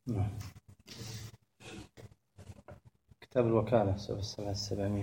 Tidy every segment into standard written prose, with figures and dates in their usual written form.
نعم. كتاب الوكالة صفحة 700.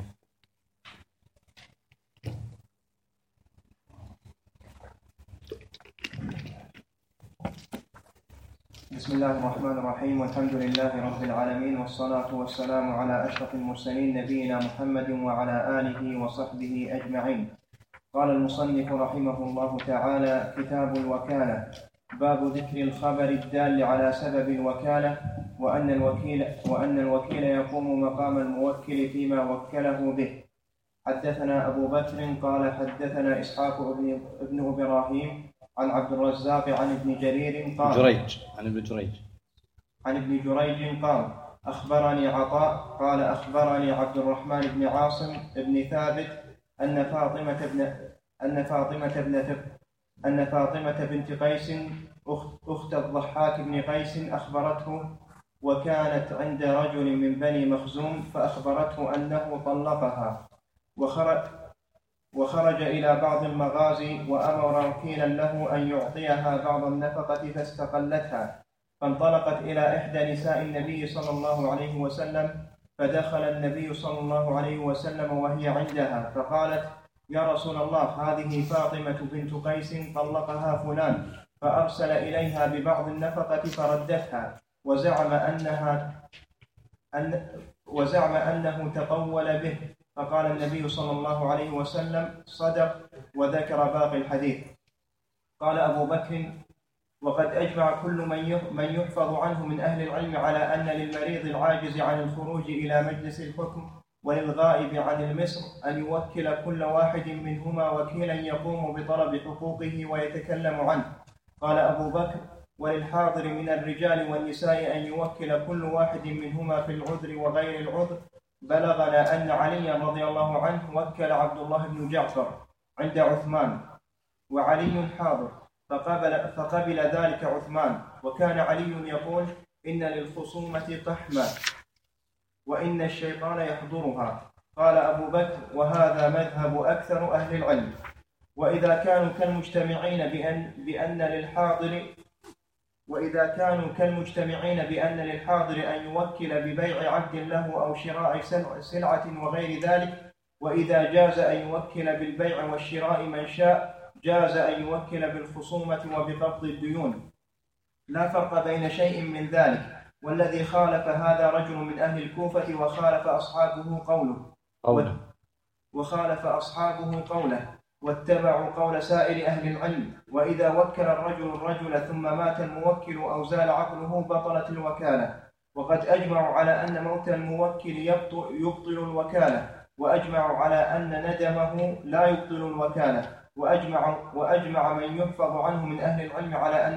بسم الله الرحمن الرحيم، والحمد لله رب العالمين، والصلاة والسلام على أشرف المرسلين نبينا محمد وعلى آله وصحبه أجمعين. قال المصنف رحمه الله تعالى: كتاب الوكالة. باب ذكر الخبر الدال على سبب الوكالة، وأن الوكيل يقوم مقام الموكل فيما وكله به. حدثنا أبو بكر قال حدثنا إسحاق ابن إبراهيم عن عبد الرزاق عن ابن جرير قال عن ابن جريج قال أخبرني عطاء قال أخبرني عبد الرحمن بن عاصم بن ثابت أن فاطمة بنت قيس أخت الضحاك بن قيس أخبرته، وكانت عند رجل من بني مخزوم، فأخبرته أنه طلقها، وخرج إلى بعض المغازي، وأمر وكيلا له أن يعطيها بعض النفقة، فاستقلتها، فانطلقت إلى إحدى نساء النبي صلى الله عليه وسلم، فدخل النبي صلى الله عليه وسلم وهي عندها، فقالت: يا رسول الله، هذه فاطمة بنت قيس طلقها فلان، فأرسل إليها ببعض النفقة فردتها، وزعم أنه تقول به. فقال النبي صلى الله عليه وسلم: صدق، وذكر باقي الحديث. قال أبو بكر: وقد أجمع كل من يحفظ عنه من أهل العلم على أن للمريض العاجز عن الخروج إلى مجلس الحكم وللغائب عن المصر أن يوكل كل واحد منهما وكيلا يقوم بطلب حقوقه ويتكلم عنه. قال أبو بكر: وللحاضر من الرجال والنساء أن يوكل كل واحد منهما في العذر وغير العذر. بلغنا أن علي رضي الله عنه وكل عبد الله بن جعفر عند عثمان، وعلي حاضر، فقبل ذلك عثمان، وكان علي يقول: إن للخصومة قحما، وإن الشيطان يحضرها. قال أبو بكر: وهذا مذهب أكثر أهل العلم. وإذا كانوا كالمجتمعين بأن للحاضر أن يوكل ببيع عبد له أو شراء سلعة وغير ذلك، وإذا جاز أن يوكل بالبيع والشراء من شاء، جاز أن يوكل بالخصومة وبقبض الديون، لا فرق بين شيء من ذلك. والذي خالف هذا رجل من أهل الكوفة، وخالف أصحابه واتبعوا قول سائر أهل العلم. وإذا وكل الرجل ثم مات الموكل أو زال عقله بطلت الوكالة. وقد أجمعوا على أن موت الموكل يبطل الوكالة، وأجمعوا على أن ندمه لا يبطل الوكالة. وأجمع من يحفظ عنه من أهل العلم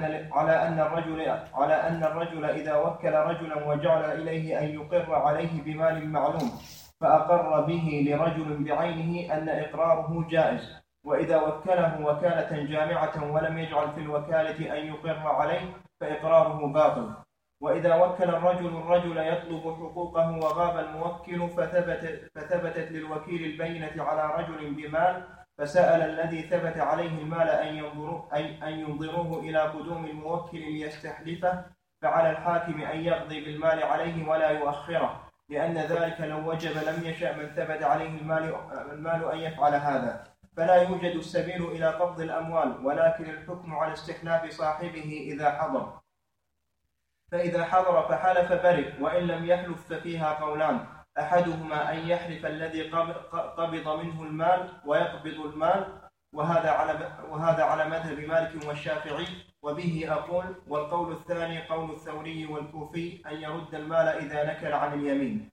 على أن الرجل إذا وكل رجلا وجعل إليه أن يقر عليه بمال معلوم، فأقر به لرجل بعينه، أن إقراره جائز. وإذا وكله وكالة جامعة ولم يجعل في الوكالة أن يقر عليه، فإقراره باطل. وإذا وكل الرجل يطلب حقوقه وغاب الموكل، فثبتت للوكيل البينة على رجل بمال، فسأل الذي ثبت عليه المال أن ينظروه إلى قدوم الموكل ليستحلفه، فعلى الحاكم أن يقضي بالمال عليه ولا يؤخره، لأن ذلك لو وجب لم يشأ من ثبت عليه المال أن يفعل هذا. فلا يوجد السبيل إلى قبض الأموال، ولكن الحكم على استحلاف صاحبه إذا حضر. فإذا حضر فحلف برئ، وإن لم يحلف ففيها قولان: أحدهما أن يحلف الذي قبض منه المال ويقبض المال، وهذا على مذهب مالك والشافعي، وبه أقول. والقول الثاني قول الثوري والكوفي، أن يرد المال إذا نكل عن اليمين.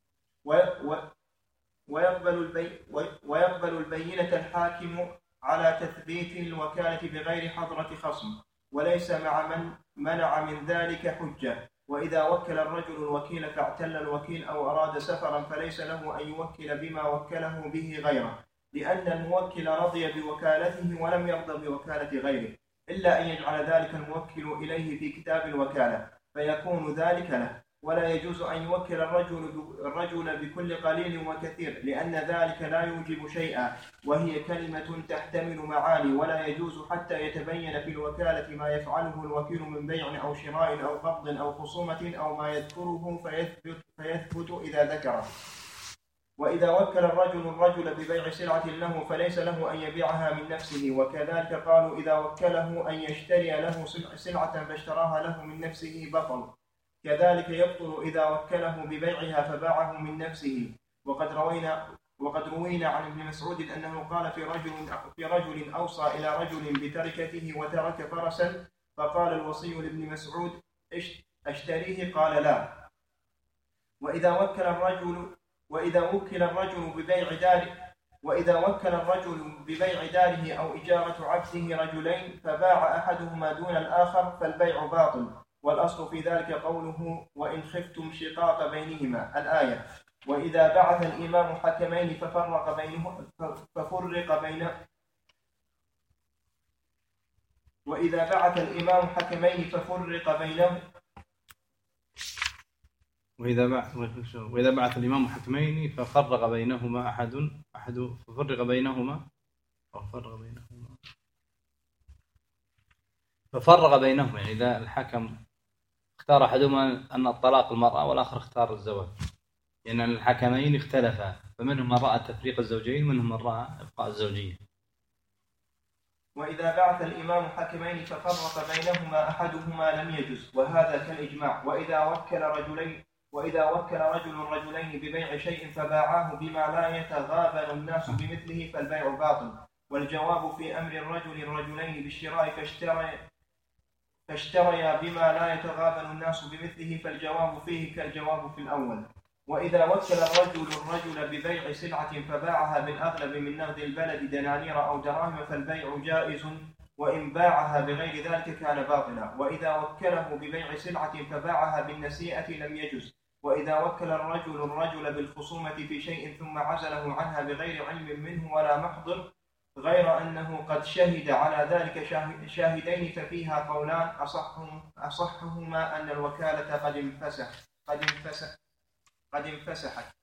ويقبل البينة الحاكم على تثبيت الوكالة بغير حضرة خصم، وليس مع من منع من ذلك حجة. وإذا وكل الرجل الوكيل فاعتل الوكيل أو أراد سفرا، فليس له أن يوكل بما وكله به غيره، لأن الموكل رضي بوكالته ولم يرضى بوكالة غيره، إلا أن يجعل ذلك الموكل إليه في كتاب الوكالة، فيكون ذلك له. ولا يجوز أن يوكل الرجل بكل قليل وكثير، لأن ذلك لا يوجب شيئا، وهي كلمة تحتمل معاني. ولا يجوز حتى يتبين في الوكالة ما يفعله الوكيل من بيع أو شراء أو قبض أو خصومة أو ما يذكره فيثبت إذا ذكره. وإذا وكل الرجل ببيع سلعة له فليس له أن يبيعها من نفسه. وكذلك قالوا إذا وكله أن يشتري له سلعة فاشتراها له من نفسه بطل. كذلك يبطل إذا وكله ببيعها فباعه من نفسه. وقد روينا عن ابن مسعود أنه قال في رجل أوصى إلى رجل بتركته وترك فرسا، فقال الوصي لابن مسعود أشتريه؟ قال لا. وإذا وكل الرجل ببيع داره أو إجارة عبده رجلين فباع أحدهما دون الآخر فالبيع باطل. والأصل في ذلك قوله وإن خفتم شقاق بينهما الآية. وإذا بعث الإمام حكمين ففرق بينهما وإذا بعث الإمام حكمين ففرق بينهما يعني إذا الحكم اختار أحدهما أن الطلاق المرأة والآخر اختار الزواج، لأن يعني الحكمين اختلفا، فمنهم من رأى تفريق الزوجين ومنهم من رأى إبقاء الزوجية. وإذا بعث الإمام حكمين ففرق بينهما أحدهما لم يجز، وهذا كالإجماع. وإذا وكل رجلين ببيع شيء فباعاه بما لا يتغابن الناس بمثله فالبيع باطل. والجواب في أمر الرجلين بالشراء فاشتريا بما لا يتغابن الناس بمثله، فالجواب فيه كالجواب في الأول. وإذا وكل الرجل ببيع سلعة فباعها بالأغلب من نقد البلد دنانير أو دراهم فالبيع جائز، وإن باعها بغير ذلك كان باطلا. وإذا وكله ببيع سلعة فباعها بالنسيئة لم يجز. وإذا وكل الرجل بالخصومة في شيء ثم عزله عنها بغير علم منه ولا محضر، غير أنه قد شهد على ذلك شاهدين، ففيها قولان أصحهما أن الوكالة قد انفسخت.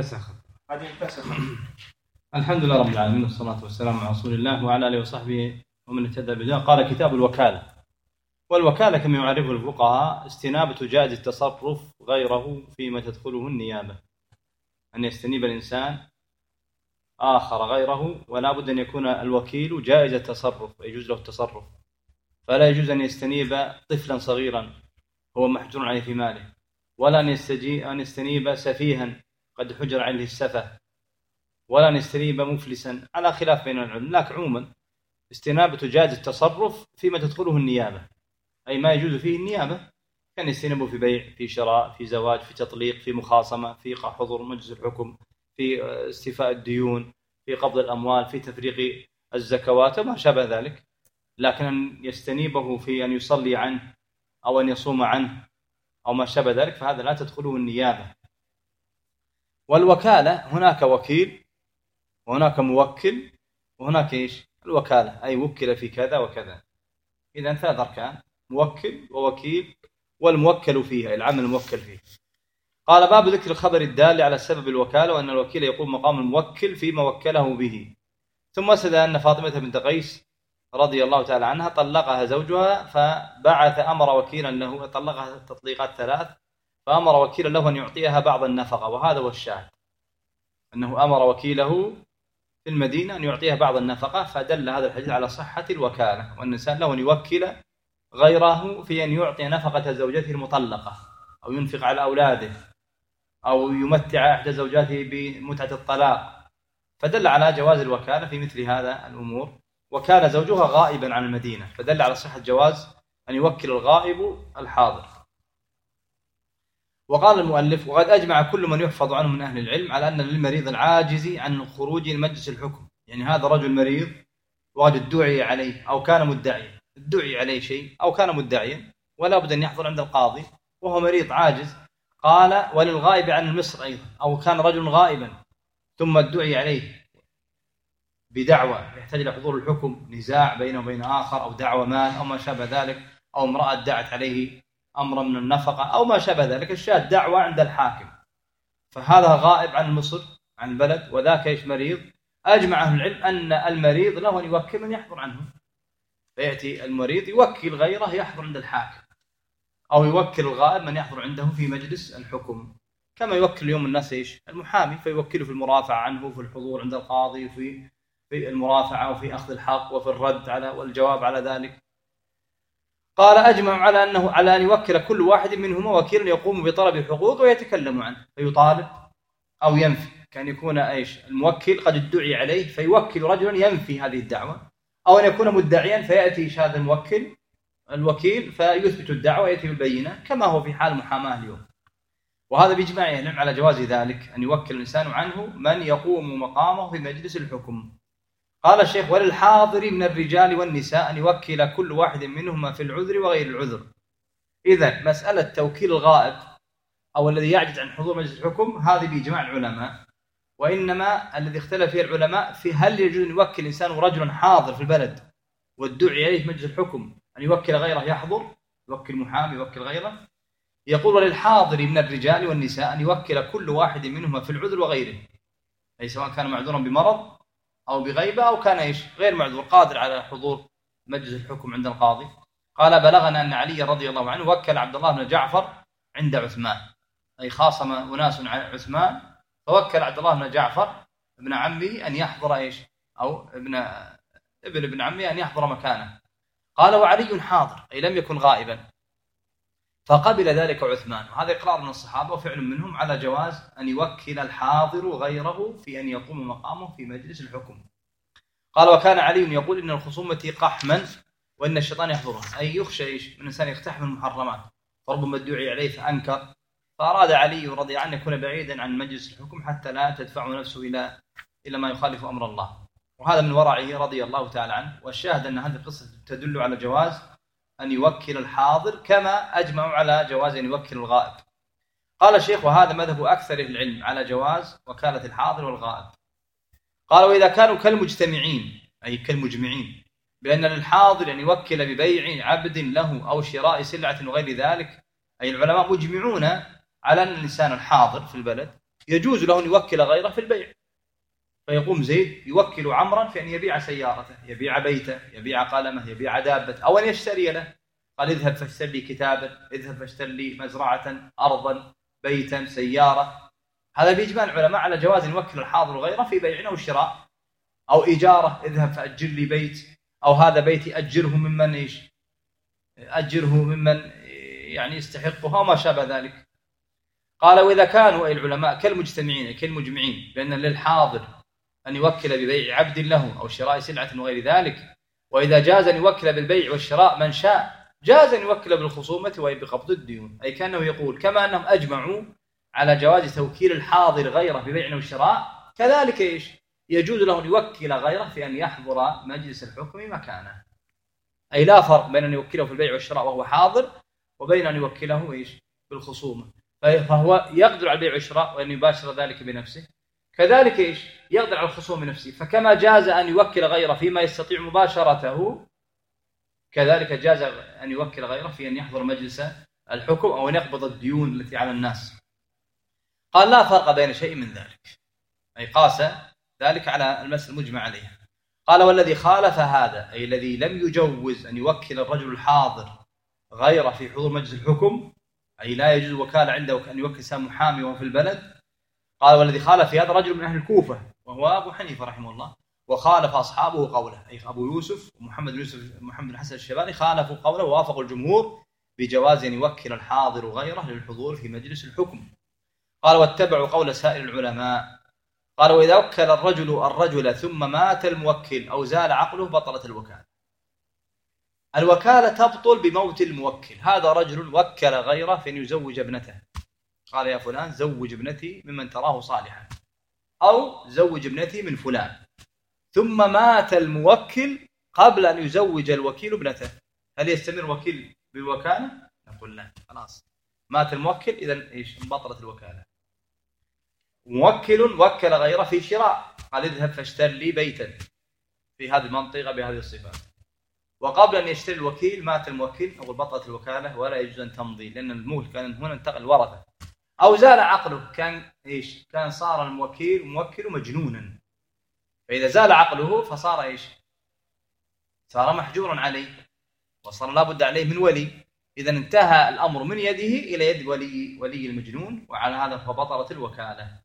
الحمد لله رب العالمين، والصلاة والسلام على رسول الله وعلى آله وصحبه ومن اهتدى بهداه. قال كتاب الوكالة. والوكالة كما يعرفه الفقهاء استنابة جائز التصرف غيره فيما تدخله النيابة، أن يستنيب الإنسان آخر غيره، ولا بد أن يكون الوكيل جائز التصرف، يجوز له التصرف، فلا يجوز أن يستنيب طفلا صغيرا هو محجور عليه في ماله، ولا أن يستنيب سفيها قد حجر عليه السفه، ولا أن يستنيب مفلسا، على خلاف بين العلم. لكن عموما استنابة جائز التصرف فيما تدخله النيابة، أي ما يجوز فيه النيابة، كان يستنيبه في بيع، في شراء، في زواج، في تطليق، في مخاصمة، في حضور مجلس الحكم، في استيفاء الديون، في قبض الأموال، في تفريق الزكوات وما شابه ذلك. لكن أن يستنيبه في أن يصلي عنه أو أن يصوم عنه أو ما شابه ذلك فهذا لا تدخله النيابة. والوكالة هناك وكيل وهناك موكل وهناك إيش؟ الوكالة أي وكل في كذا وكذا. إذن 3 أركان: موكل ووكيل والموكل فيه، العمل الموكل فيه. قال: باب ذكر الخبر الدال على سبب الوكالة، وأن الوكيل يقوم مقام الموكل فيما وكله به. ثم أسد أن فاطمة بنت قيس رضي الله تعالى عنها طلقها زوجها، فبعث أمر وكيلا له، طلقها تطليقات 3، فأمر وكيلا له أن يعطيها بعض النفقة، وهذا هو الشاهد، أنه أمر وكيله في المدينة أن يعطيها بعض النفقة، فدل هذا الحديث على صحة الوكالة، وأن الإنسان له أن يوكل غيره في أن يعطي نفقة زوجته المطلقة، أو ينفق على أولاده، أو يمتع إحدى زوجاته بمتعة الطلاق، فدل على جواز الوكالة في مثل هذا الأمور. وكان زوجها غائبا عن المدينة، فدل على صحة جواز أن يوكل الغائب الحاضر. وقال المؤلف: وقد أجمع كل من يحفظ عنه من أهل العلم على أن للمريض العاجز عن خروج المجلس الحكم، يعني هذا رجل مريض وقد ادعي عليه أو كان مدعيا، ادعي عليه شيء أو كان مدعيا، ولا بد أن يحضر عند القاضي وهو مريض عاجز. قال: وللغائب عن المصر أيضا، أو كان رجل غائبا ثم ادعي عليه بدعوى يحتاج إلى حضور الحكم، نزاع بينه وبين آخر، أو دعوى مال أو ما شابه ذلك، أو امرأة دعت عليه أمرا من النفقة أو ما شابه ذلك. الشاهد دعوة عند الحاكم، فهذا غائب عن مصر عن البلد وذاك إيش مريض. أجمع أهل العلم أن المريض له أن يوكل من يحضر عنه، فيأتي المريض يوكل غيره يحضر عند الحاكم، أو يوكل الغائب من يحضر عنده في مجلس الحكم، كما يوكل اليوم الناس إيش المحامي فيوكله في المرافعة عنه، في الحضور عند القاضي، في المرافعة وفي أخذ الحق وفي الرد على والجواب على ذلك. قال أجمع على أن يوكل كل واحد منهما وكيلا يقوم بطلب الحقوق ويتكلم عنه فيطالب أو ينفي، كان يكون إيش الموكل قد ادعي عليه فيوكل رجلا ينفي هذه الدعوة، أو أن يكون مدعيا فيأتي هذا الوكيل فيثبت الدعوة ويأتي بالبينة كما هو في حال محاماة اليوم. وهذا بإجماع العلم على جواز ذلك، أن يوكل الإنسان عنه من يقوم مقامه في مجلس الحكم. قال الشيخ: وللحاضر من الرجال والنساء أن يوكل كل واحد منهما في العذر وغير العذر. إذن مسألة توكيل الغائب أو الذي يعجز عن حضور مجلس الحكم هذه بإجماع العلماء، وإنما الذي اختلف فيه العلماء في هل يجوز أن يوكل الإنسان رجلا حاضر في البلد والدعي عليه مجلس الحكم أن يوكل غيره يحضر، يوكل محامي يوكل غيره. يقول: وللحاضر من الرجال والنساء أن يوكل كل واحد منهما في العذر وغيره، أي سواء كان معذورا بمرض أو بغيبة أو كان غير معذور قادر على حضور مجلس الحكم عند القاضي. قال: بلغنا أن علي رضي الله عنه وكل عبد الله بن جعفر عند عثمان، أي خاصم أناس عثمان فوكل عبد الله بن جعفر ابن عمه أن يحضر أو ابن عمه أن يحضر مكانه. قال: وعلي حاضر، أي لم يكن غائبا، فقبل ذلك عثمان. وهذا إقرار من الصحابة وفعل منهم على جواز أن يوكل الحاضر غيره في أن يقوم مقامه في مجلس الحكم. قال: وكان علي يقول: إن الخصومة قحما وإن الشيطان يحضرها، أي يخشى من الإنسان يقتحم المحرمات، فربما ادعي عليه فأنكر، فأراد علي رضي عنه يكون بعيدا عن مجلس الحكم حتى لا تدفع نفسه إلى ما يخالف أمر الله. وهذا من ورعه رضي الله تعالى عنه. والشاهد أن هذه القصة تدل على جواز أن يوكل الحاضر كما أجمعوا على جواز أن يوكل الغائب. قال الشيخ: وهذا مذهب أكثر العلم على جواز وكالة الحاضر والغائب. قال: وإذا كانوا كالمجتمعين، أي كالمجمعين، بأن للحاضر أن يوكل ببيع عبد له أو شراء سلعة وغير ذلك، أي العلماء مجمعون على أن الإنسان الحاضر في البلد يجوز له أن يوكل غيره في البيع، فيقوم زيد يوكل عمرا في أن يبيع سيارته، يبيع بيته، يبيع قلمه، يبيع دابة، أو أن يشتري له. قال: اذهب فاشتري لي كتابا، اذهب فاشتري لي مزرعة، أرضا، بيتا، سيارة. هذا بإجماع العلماء على جواز أن يوكل الحاضر غيره في بيع أو شراء أو إجارة، اذهب فأجر لي بيت، أو هذا بيتي أجره ممن أجره ممن يستحقها وما شابه ذلك. قال: وإذا كانوا أي العلماء كالمجتمعين كالمجمعين بأن للحاضر أن يوكل ببيع عبد له أو شراء سلعة وغير ذلك، وإذا جاز أن يوكل بالبيع والشراء من شاء جاز أن يوكل بالخصومة وبقبض الديون، أي كأنه يقول كما أنهم أجمعوا على جواز توكيل الحاضر غيره ببيع والشراء، كذلك يجوز له أن يوكل غيره في أن يحضر مجلس الحكم مكانه. أي لا فرق بين أن يوكله في البيع والشراء وهو حاضر وبين أن يوكله بالخصومة، فهو يقدر على البيع والشراء وأن يباشر ذلك بنفسه، كذلك يقدر على الخصوم بنفسه. فكما جاز أن يوكل غيره فيما يستطيع مباشرته، كذلك جاز أن يوكل غيره في أن يحضر مجلس الحكم أو أن يقبض الديون التي على الناس. قال: لا فرق بين شيء من ذلك، أي قاس ذلك على المسألة المجمع عليها. قال: والذي خالف هذا، أي الذي لم يجوز أن يوكل الرجل الحاضر غيره في حضور مجلس الحكم، أي لا يجوز وكالة عنده أن يوكل إنسان محامي وهو في البلد. قال: والذي خالف في هذا رجل من أهل الكوفة وهو أبو حنيفة رحمه الله، وخالف أصحابه قوله، أي أبو يوسف ومحمد بن الحسن الشيباني خالفوا قوله ووافقوا الجمهور بجواز أن يوكل الحاضر غيره للحضور في مجلس الحكم. قال: واتبعوا قول سائر العلماء. قال: وإذا وكل الرجل ثم مات الموكل أو زال عقله بطلت الوكالة. الوكالة تبطل بموت الموكل. هذا رجل وكل غيره في أن يزوج ابنته، قال: يا فلان زوج ابنتي ممن تراه صالحا، أو زوج ابنتي من فلان، ثم مات الموكل قبل أن يزوج الوكيل ابنته، هل يستمر الوكيل بالوكالة؟ نقول لا، خلاص مات الموكل، إذن انبطلت الوكالة. موكل وكل غيره في شراء، قال: اذهب فاشتري لي بيتا في هذه المنطقة بهذه الصفات، وقبل أن يشتري الوكيل مات الموكل أو بطلت الوكالة ولا يجوز أن تمضي، لأن الملك كان هنا انتقل ورثة، أو زال عقله، كان صار الموكل مجنونا، فإذا زال عقله فصار صار محجورا عليه وصار لابد عليه من ولي. إذا انتهى الأمر من يده إلى يد ولي المجنون، وعلى هذا فبطلت الوكالة.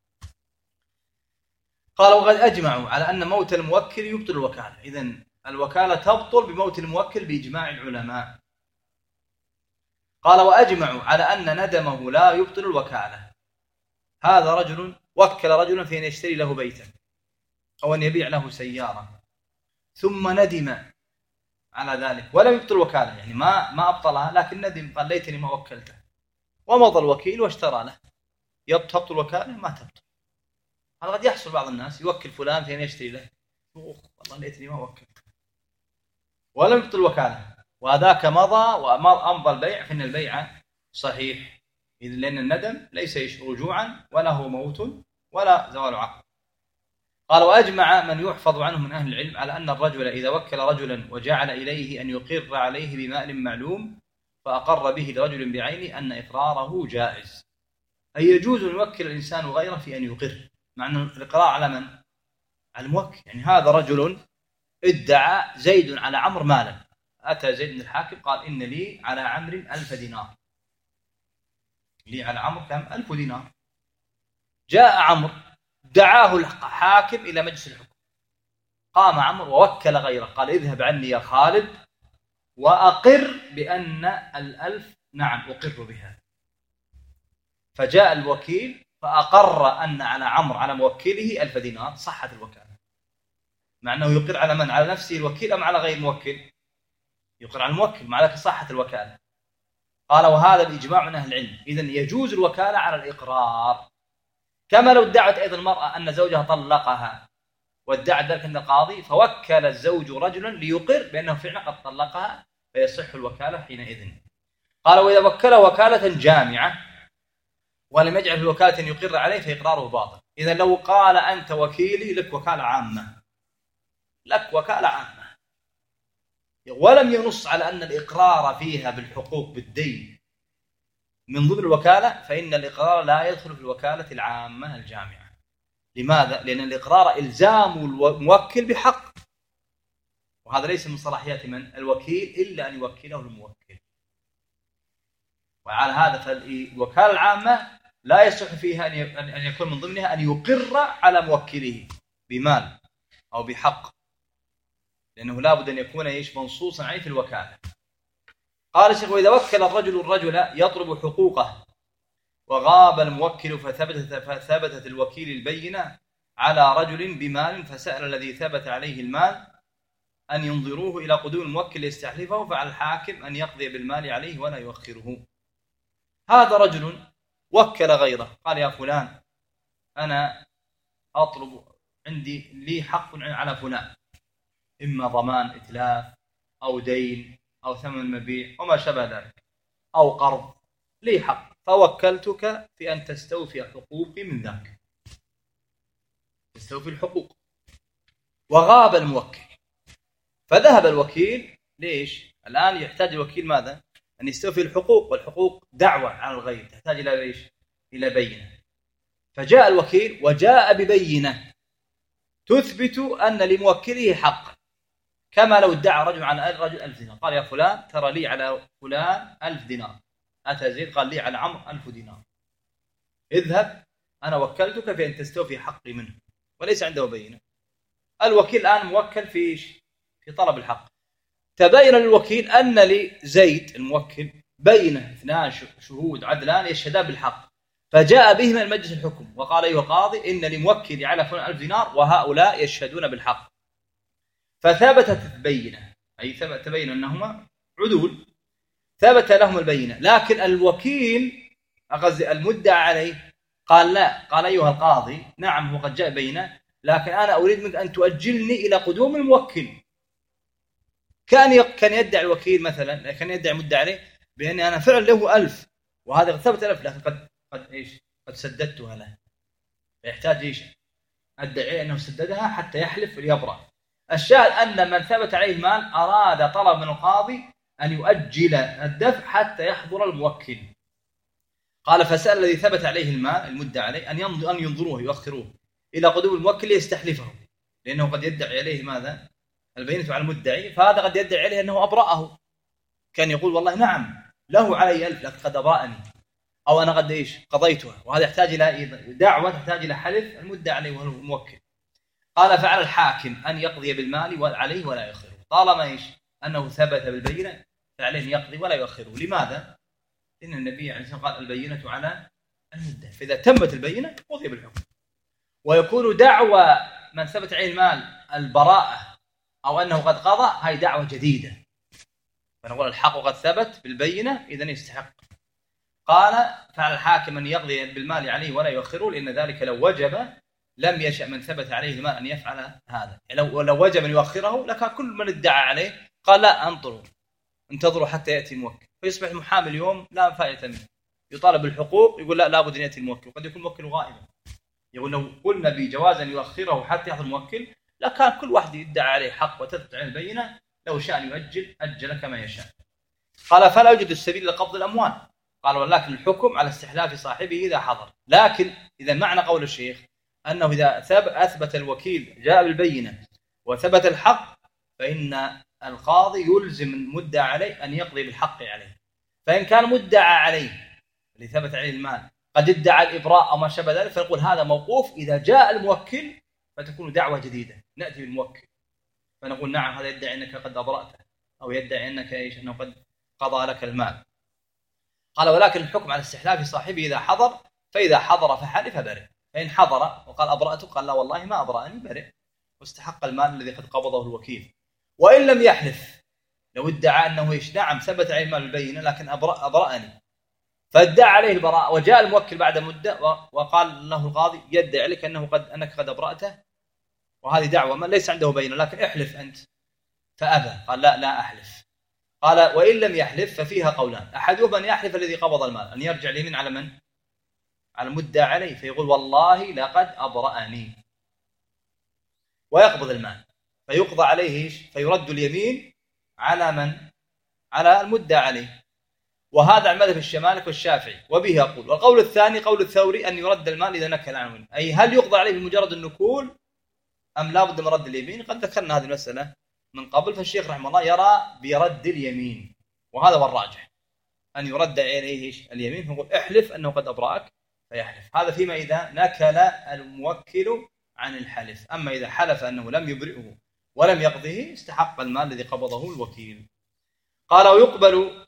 قال وقد أجمعوا على أن موت الموكل يبطل الوكالة. إذن الوكالة تبطل بموت الموكل بإجماع العلماء. قال وأجمعوا على أن ندمه لا يبطل الوكالة. هذا رجل وكل رجلا في أن يشتري له بيتا أو أن يبيع له سيارة، ثم ندم على ذلك ولم يبطل الوكالة، يعني ما أبطلها، لكن ندم قال ليتني ما وكلته، ومضى الوكيل واشترى له. تبطل الوكالة؟ ما تبطل. هذا قد يحصل بعض الناس يوكل فلان في أن يشتري له، والله ليتني ما وكلته، ولم يبطل الوكالة، وذاك مضى وأمضى البيع، فإن البيع صحيح، لأن الندم ليس رجوعا ولا هو موت ولا زوال عقل. قال وأجمع من يحفظ عنه من أهل العلم على أن الرجل إذا وكل رجلا وجعل إليه أن يقر عليه بمال معلوم فأقر به لرجل بعينه أن إقراره جائز، أي يجوز أن يوكل الإنسان غيره في أن يقر، مع أن الإقرار على من؟ على الموكل. يعني هذا رجل ادعى زيد على عمرو مالا، أتى زيد بن الحاكم قال إن لي على عمرو 1000 دينار، لي على عمرو كم؟ 1000 دينار. جاء عمرو دعاه الحاكم إلى مجلس الحكم، قام عمرو ووكل غيره، قال اذهب عني يا خالد وأقر بأن 1000 نعم أقر بها. فجاء الوكيل فأقر أن على عمرو على موكله 1000 دينار، صحت الوكالة. مع أنه يقر على من؟ على نفسه الوكيل أم على غير الموكل؟ يقر على الموكل، مع ذلك صحت الوكالة. قال وهذا الإجماع من أهل العلم. إذن يجوز الوكالة على الإقرار، كما لو ادعت أيضا المرأة أن زوجها طلقها وادعت ذلك عند القاضي، فوكل الزوج رجلا ليقر بأنه فعلا قد طلقها، فيصح الوكالة حينئذ. قال وإذا وكله وكالة جامعة ولم يجعل في الوكالة أن يقر عليه فإقراره باطل. إذا لو قال أنت وكيلي لك وكالة عامة، لك وكالة عامة، ولم ينص على أن الإقرار فيها بالحقوق بالدين من ضمن الوكالة، فإن الإقرار لا يدخل في الوكالة العامة الجامعة. لماذا؟ لأن الإقرار إلزام الموكل بحق، وهذا ليس من صلاحيات من؟ الوكيل، إلا أن يوكله الموكل. وعلى هذا فالوكالة العامة لا يصح فيها أن يكون من ضمنها أن يقر على موكله بمال أو بحق، لأنه لا بد أن يكون منصوصا عليه في الوكالة. قال الشيخ وإذا وكل الرجل يطلب حقوقه وغاب الموكل فثبتت الوكيل البينة على رجل بمال، فسأل الذي ثبت عليه المال أن ينظروه إلى قدوم الموكل ليستحلفه، فعلى الحاكم أن يقضي بالمال عليه ولا يؤخره. هذا رجل وكل غيره، قال يا فلان أنا أطلب عندي لي حق على فلان، إما ضمان إتلاف أو دين أو ثمن مبيع وما شابه ذلك أو قرض، لي حق، فوكلتك في أن تستوفي حقوقي من ذاك، تستوفي الحقوق. وغاب الموكل، فذهب الوكيل. ليش؟ الآن يحتاج الوكيل ماذا؟ أن يستوفي الحقوق، والحقوق دعوة على الغير تحتاج إلى إيش؟ إلى بينة. فجاء الوكيل وجاء ببينة تثبت أن لموكله حق، كما لو ادعى رجل على رجل 1000 دينار، قال يا فلان ترى لي على فلان 1000 دينار. أتى زيد قال لي على عمرو 1000 دينار، اذهب أنا وكلتك في أن تستوفي حقي منه، وليس عنده بينة. الوكيل الآن موكل في طلب الحق. تبين للوكيل أن لزيد الموكل بينة 2 شهود عدلان يشهدان بالحق، فجاء بهما المجلس الحكم وقال أيها القاضي إن لموكلي على فلان 1000 دينار وهؤلاء يشهدون بالحق، فثبتت البينة، أي تبين أنهما عدول، ثبت لهم البينة. لكن الوكيل المدعى عليه قال لا، قال أيها القاضي نعم وقد جاء بينة، لكن أنا أريد منك أن تؤجلني إلى قدوم الموكل. كان يدعي الوكيل مثلا، كان يدعي المدعى عليه بأن أنا فعل له 1000 وهذا ثبت 1000، لكن قد سددتها له، فيحتاج أدعي أنه سددها حتى يحلف ليبرأ. الشاهد أن من ثبت عليه المال أراد طلب من القاضي أن يؤجل الدفع حتى يحضر الموكل. قال فسأل الذي ثبت عليه المال المدعى عليه أن ينظروه يؤخروه إلى قدوم الموكل ليستحلفه، لأنه قد يدعي عليه ماذا؟ البينة على المدعي، فهذا قد يدعي عليه أنه أبرأه، كان يقول والله نعم له علي 1000 لكن قد أبرأني، أو أنا قد قضيتها، وهذا يحتاج إلى دعوة تحتاج إلى حلف المدعي عليه وهو الموكل. قال فعلى الحاكم أن يقضي بالمال عليه ولا يؤخره، طالما أنه ثبت بالبينة فعليه أن يقضي ولا يؤخره. لماذا؟ إن النبي عليه الصلاة والسلام قال البينة على المدعي، فإذا تمت البينة قضي بالحكم. ويكون دعوى من ثبت عليه المال البراءة أو أنه قد قضى هاي دعوة جديدة، فنقول الحق قد ثبت بالبينة إذن يستحق. قال فعلى الحاكم أن يقضي بالمال عليه ولا يؤخره، لأن ذلك لو وجب لم يشأ من ثبت عليه المال أن يفعل هذا. لو وجب أن يؤخره لكان كل من ادعى عليه قال لا انتظروا حتى يأتي الموكل، فيصبح المحامي اليوم لا فائدة منه، يطالب بالحقوق يقول لا بد أن يأتي الموكل، وقد يكون الموكل غائبا. يقول لو قلنا بجواز أن يؤخره حتى يحضر الموكل لكان كل واحد يدعى عليه حق وتثبت عليه البينة، لو شاء يؤجل أجل كما يشاء. قال فلا يوجد السبيل لقبض الأموال. قال ولكن الحكم على استحلاف صاحبه إذا حضر. لكن إذا معنى قول الشيخ أنه إذا أثبت الوكيل جاء بالبينة وثبت الحق فإن القاضي يلزم المدعى عليه أن يقضي بالحق عليه. فإن كان مدعى عليه اللي ثبت عليه المال قد ادعى الإبراء أو ما شابه ذلك فنقول هذا موقوف، إذا جاء الموكل فتكون دعوة جديدة نأتي بالموكل فنقول نعم هذا يدعي أنك قد أبرأته أو يدعي أنك أنه قد قضى لك المال. قال ولكن الحكم على استحلاف صاحبه إذا حضر، فإذا حضر فحلف برئ، فإن حضر وقال أبرأته قال لا والله ما أبرأني برئ واستحق المال الذي قد قبضه الوكيل. وإن لم يحلف لو ادعى أنه نعم ثبت عليه المال البينة لكن أبرأني، فادعى عليه البراءة وجاء الموكل بعد مدة وقال له القاضي يدعي عليك أنك قد أبرأته وهذه دعوة ما ليس عنده بينة لكن احلف أنت، فأبى قال لا أحلف. قال وإن لم يحلف ففيها قولان، أحدهما أن يحلف الذي قبض المال أن يرجع اليمين على من؟ على المدعى عليه فيقول والله لقد أبرأني ويقبض المال فيقضى عليه فيرد اليمين على من؟ على المدعى عليه. وهذا عن مذهب الشمالك والشافعي وبه يقول. والقول الثاني قول الثوري أن يرد المال إذا نكل عنه، أي هل يقضى عليه بمجرد النكول أم لا بد من رد اليمين؟ قد ذكرنا هذه المسألة من قبل، فالشيخ رحمه الله يرى برد اليمين وهذا هو الراجح أن يرد عليه اليمين، فنقول احلف أنه قد أبرأك فيحلف. هذا فيما إذا نكل الموكل عن الحلف، أما إذا حلف أنه لم يبرئه ولم يقضه استحق المال الذي قبضه الوكيل. قال ويقبل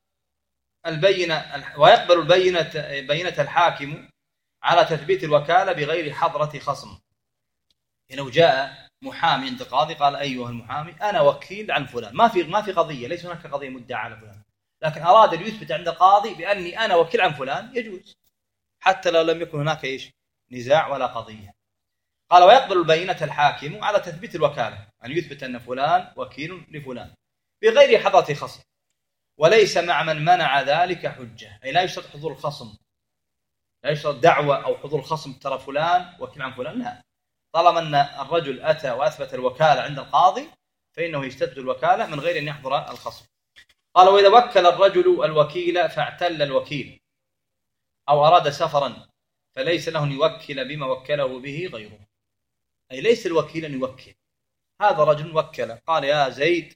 البينة الحاكم على تثبيت الوكالة بغير حضرة خصم. لو جاء محامي عند القاضي قال أيها المحامي أنا وكيل عن فلان، ما في قضية، ليس هناك قضية مدعى على فلان، لكن أراد أن يثبت عند القاضي بأني أنا وكيل عن فلان يجوز حتى لو لم يكن هناك نزاع ولا قضية. قال ويقبل البينة الحاكم على تثبيت الوكالة أن يثبت أن فلان وكيل لفلان بغير حضرة خصم، وليس مع من منع ذلك حجة، أي لا يشترط حضور الخصم، لا يشترط دعوة أو حضور الخصم ترى فلان وكيل عن فلان، لا، طالما أن الرجل أتى وأثبت الوكالة عند القاضي فإنه يستثبت الوكالة من غير أن يحضر الخصم. قال وإذا وكل الرجل الوكيل فاعتل الوكيل أو أراد سفرا فليس له أن يوكل بما وكله به غيره، أي ليس الوكيل أن يوكل. هذا رجل وكل قال يا زيد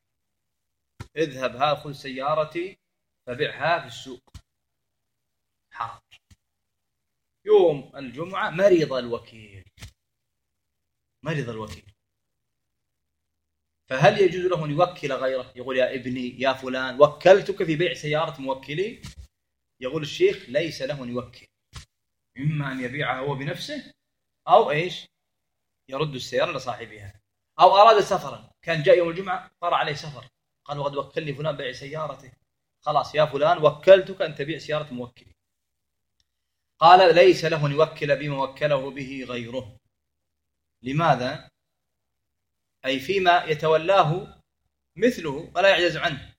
اذهب خذ سيارتي فبعها في السوق، حرج. يوم الجمعة مرض الوكيل، فهل يجوز له أن يوكل غيره؟ يقول يا ابني يا فلان وكلتك في بيع سيارة موكلي، يقول الشيخ ليس له أن يوكل، إما أن يبيعها هو بنفسه أو يرد السيارة لصاحبها، أو أراد سفرا كان جاء يوم الجمعة طرأ عليه سفر قال وقد وكلني فلان بيع سيارته، خلاص يا فلان وكلتك أن تبيع سيارة موكلي. قال ليس له أن يوكل بما وكله به غيره. لماذا؟ أي فيما يتولاه مثله ولا يعجز عنه،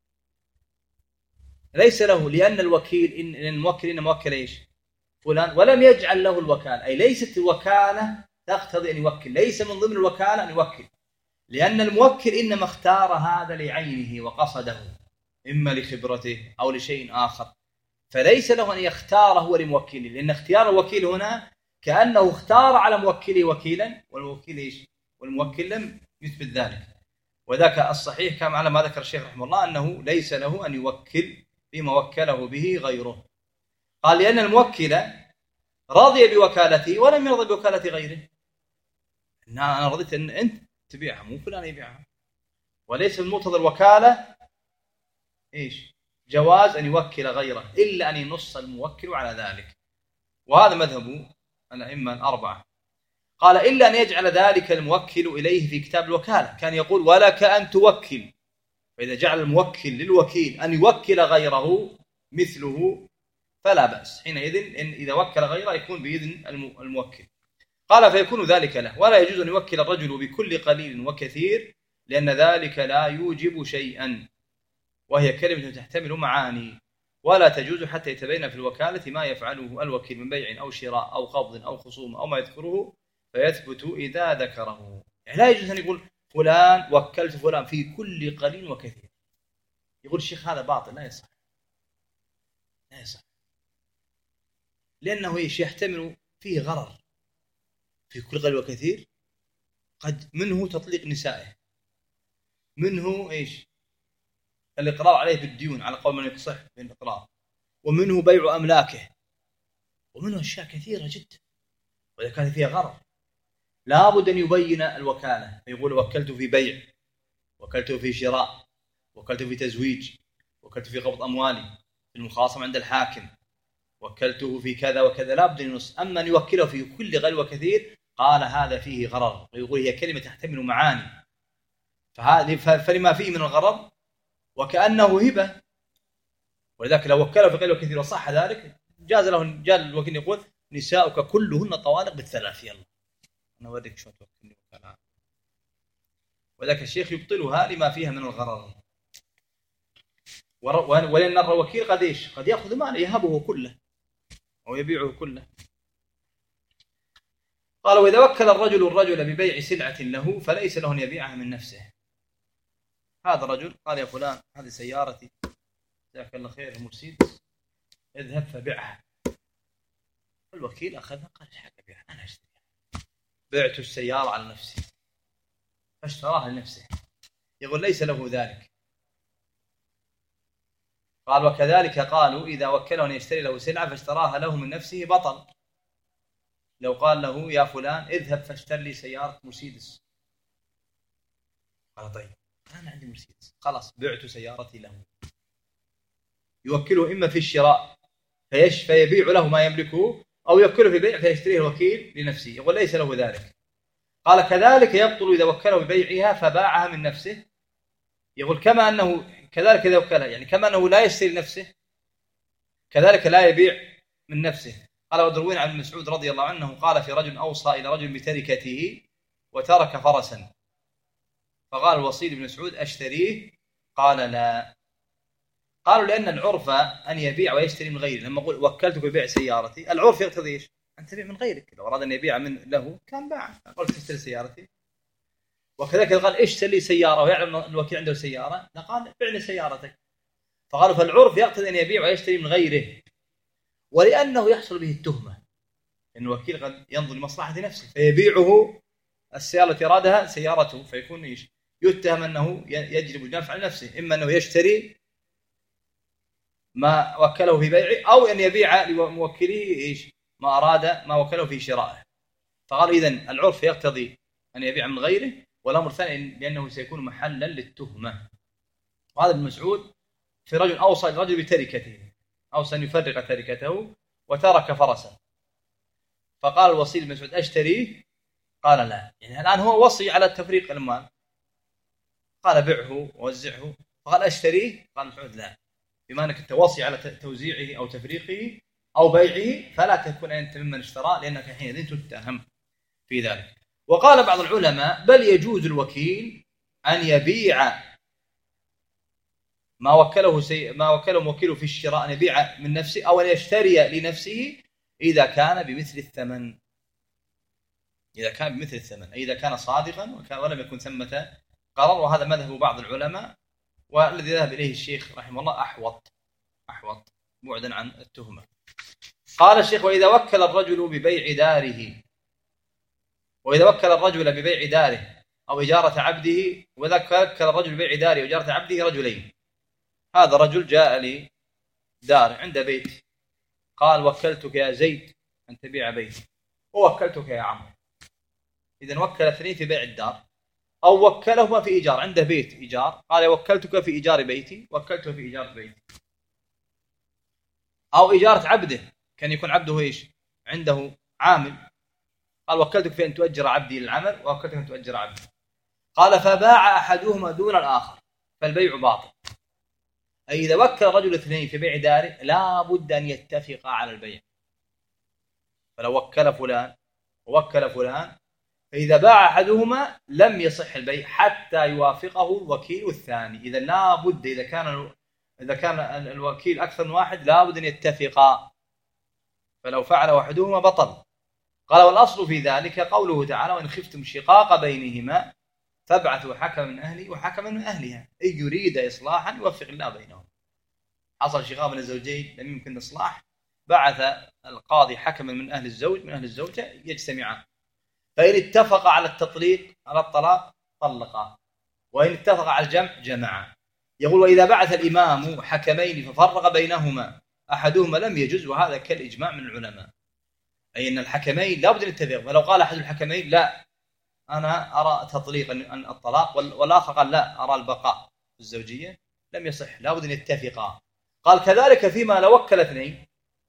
ليس له، لأن الوكيل إن الموكل إنما وكل فلان ولم يجعل له الوكالة، أي ليست الوكالة تقتضي أن يوكل، ليس من ضمن الوكالة أن يوكل، لأن الموكل إنما اختار هذا لعينه وقصده، إما لخبرته أو لشيء آخر، فليس له أن يختار هو لموكله، لأن اختيار الوكيل هنا كأنه اختار على موكله وكيلا، والموكل لم يثبت ذلك. وذاك الصحيح كما على ما ذكر الشيخ رحمه الله أنه ليس له أن يوكل بما وكله به غيره. قال لأن الموكل رضي بوكالته ولم يرضى بوكالة غيره. أنا رضيت أن أنت تبيعها، مو فلان يبيعها، وليس من مقتضى الوكالة جواز أن يوكل غيره إلا أن ينص الموكل على ذلك. وهذا مذهب الأئمة الأربعة. قال إلا أن يجعل ذلك الموكل إليه في كتاب الوكالة، كان يقول ولك أن توكل، فإذا جعل الموكل للوكيل أن يوكل غيره مثله فلا بأس، حينئذ إن إذا وكل غيره يكون بإذن الموكل. قال فيكون ذلك له، ولا يجوز أن يوكل الرجل بكل قليل وكثير، لأن ذلك لا يوجب شيئا، وهي كلمة تحتمل معاني، ولا تجوز حتى يتبين في الوكالة ما يفعله الوكيل من بيع أو شراء أو قبض أو خصومة أو ما يذكره فيثبت إذا ذكره. يعني لا يجوز أن يقول فلان وكلت فلان في كل قليل وكثير، يقول الشيخ هذا باطل، لا يصح، لا يصح، لأنه يحتمل فيه غرر. في كل قليل وكثير قد منه تطليق نسائه، منه الإقرار عليه بالديون على قول من يصح بالإقرار، ومنه بيع أملاكه، ومنه أشياء كثيرة جدا، وإذا كان فيها غرر لا بد أن يبين الوكالة، فيقول وكلت في بيع، وكلت في شراء، وكلت في تزويج، وكلت في قبض أموالي، في المخاصمة عند الحاكم، وكلته في كذا وكذا، لا بد أن ينص. أما أن يوكله في كل قليل وكثير قال هذا فيه غرر، ويقول هي كلمة تحتمل معاني، فلما فيه من الغرر وكأنه هبة، ولذلك لو وكله في قليل وكثير وصح ذلك جاز الوكيل يقول نساؤك كلهن طوالق بالثلاث، يلا أنا أوريك شو توكلني وكالة، وذاك الشيخ يبطلها لما فيها من الغرر. ولأن الوكيل قد يأخذ مال يهبه كله أو يبيعه كله. قال وإذا وكل الرجل ببيع سلعة له فليس له أن يبيعها من نفسه. هذا رجل قال يا فلان هذه سيارتي جزاك الله خير مرسيدس، اذهب فبيعها. الوكيل أخذها قال ايش حق أبيعها، أنا أشتريها، بعت السيارة على نفسي، فاشتراها لنفسه، يقول ليس له ذلك. قال وكذلك قالوا إذا وكله أن يشتري له سلعة فاشتراها له من نفسه بطل. لو قال له يا فلان اذهب فاشتري لي سيارة مرسيدس، قال طيب أنا عندي مرسيدس خلاص بعت سيارتي له، يوكله إما في الشراء فيبيع له ما يملكه، أو يوكله في البيع فيشتريه الوكيل لنفسه، يقول ليس له ذلك. قال كذلك يبطل إذا وكله ببيعها فباعها من نفسه، يقول كما أنه كذلك إذا وكله، يعني كما أنه لا يشتري نفسه كذلك لا يبيع من نفسه. قال ودروين عن مسعود رضي الله عنه قال في رجل أوصى إلى رجل بتركته وترك فرسا، فقال الوصي بن مسعود أشتريه، قال لا. قالوا لأن العرف أن يبيع ويشتري من غيره، لما أقول وكلتك ببيع سيارتي العرف يقتضي إيش؟ أن تبيع من غيرك، لو أراد أن يبيع من له كان باع، قلت تشتري سيارتي. وكذلك قال اشتري لي سيارة ويعلم الوكيل عنده سيارة، قال بعني سيارتك. فقالوا فالعرف يقتضي أن يبيع ويشتري من غيره، ولأنه يحصل به التهمة، أن الوكيل قد ينظر لمصلحة نفسه فيبيعه السيارة التي أرادها سيارته، فيكون إيش؟ يتهم أنه يجلب النفع على نفسه، إما أنه يشتري ما وكله في بيعه، أو أن يبيع لموكله إيش؟ ما أراد ما وكله في شرائه. فقال إذن العرف يقتضي أن يبيع من غيره، والأمر الثاني لأنه سيكون محلا للتهمة. وهذا ابن مسعود في رجل أوصى الرجل بتركته، أوصى أن يفرق تركته وترك فرسا، فقال الوصي ابن مسعود أشتريه، قال لا. يعني الآن هو وصي على تفريق المال، قال بيعه ووزعه، فقال أشتريه، قال مسعود لا، بما أنك توصي على توزيعه أو تفريقه أو بيعه فلا تكون أنت ممن اشترى، لأنك حينئذ تتهم في ذلك. وقال بعض العلماء بل يجوز الوكيل أن يبيع ما وكله موكله في الشراء، أن يبيع من نفسه أو أن يشتري لنفسه إذا كان بمثل الثمن. إذا كان بمثل الثمن، أي إذا كان صادقا ولم يكن ثمة قرار. وهذا مذهب بعض العلماء، والذي ذهب إليه الشيخ رحمه الله أحوط بعدا عن التهمة. قال الشيخ: وإذا وكل الرجل ببيع داره أو إجارة عبده، وإذا وكل الرجل ببيع داره وإجارة عبده رجلين. هذا رجل جاء لي دار عند بيت، قال: وكلتك يا زيد أن تبيع بيتي، ووكلتك يا عمرو. إذن وكل اثنين في بيع الدار، أو وكلهما في إيجار، عنده بيت إيجار، قال: وكلتك في إيجار بيتي، وكلته في إيجار بيتي. أو إجارة عبده، كان يكون عبده إيش؟ عنده عامل، قال: وكلتك في أن تؤجر عبدي للعمل، ووكلتك أن تؤجر عبدي. قال: فباع أحدهما دون الآخر فالبيع باطل. أي إذا وكل رجل اثنين في بيع داره لا بد أن يتفقا على البيع. فلو وكل فلان ووكل فلان، فإذا باع أحدهما لم يصح البيع حتى يوافقه الوكيل الثاني. إذا لا بد، إذا كان الوكيل أكثر من واحد لا بد أن يتفقا، فلو فعل واحدهما بطل. قال: والأصل في ذلك قوله تعالى: وإن خفتم شقاق بينهما فابعثوا حكما من أهله وحكما من أهلها، أي يريد إصلاحا يوفق الله بينهم. حصل شقاق بين الزوجين لم يمكن إصلاح، بعث القاضي حكما من أهل الزوج من أهل الزوجة يجتمعان، فإن اتفق على الطلاق طلقا، وإن اتفق على الجمع جمعا. يقول: وإذا بعث الإمام حكمين ففرق بينهما أحدهما لم يجوز، وهذا كالإجماع من العلماء، أي أن الحكمين لا بد أن يتفق. فلو قال أحد الحكمين: لا أنا أرى تطليق الطلاق، والآخر قال: لا أرى البقاء الزوجية، لم يصح، لا بد أن يتفقا. قال: كذلك فيما لو وكل اثنين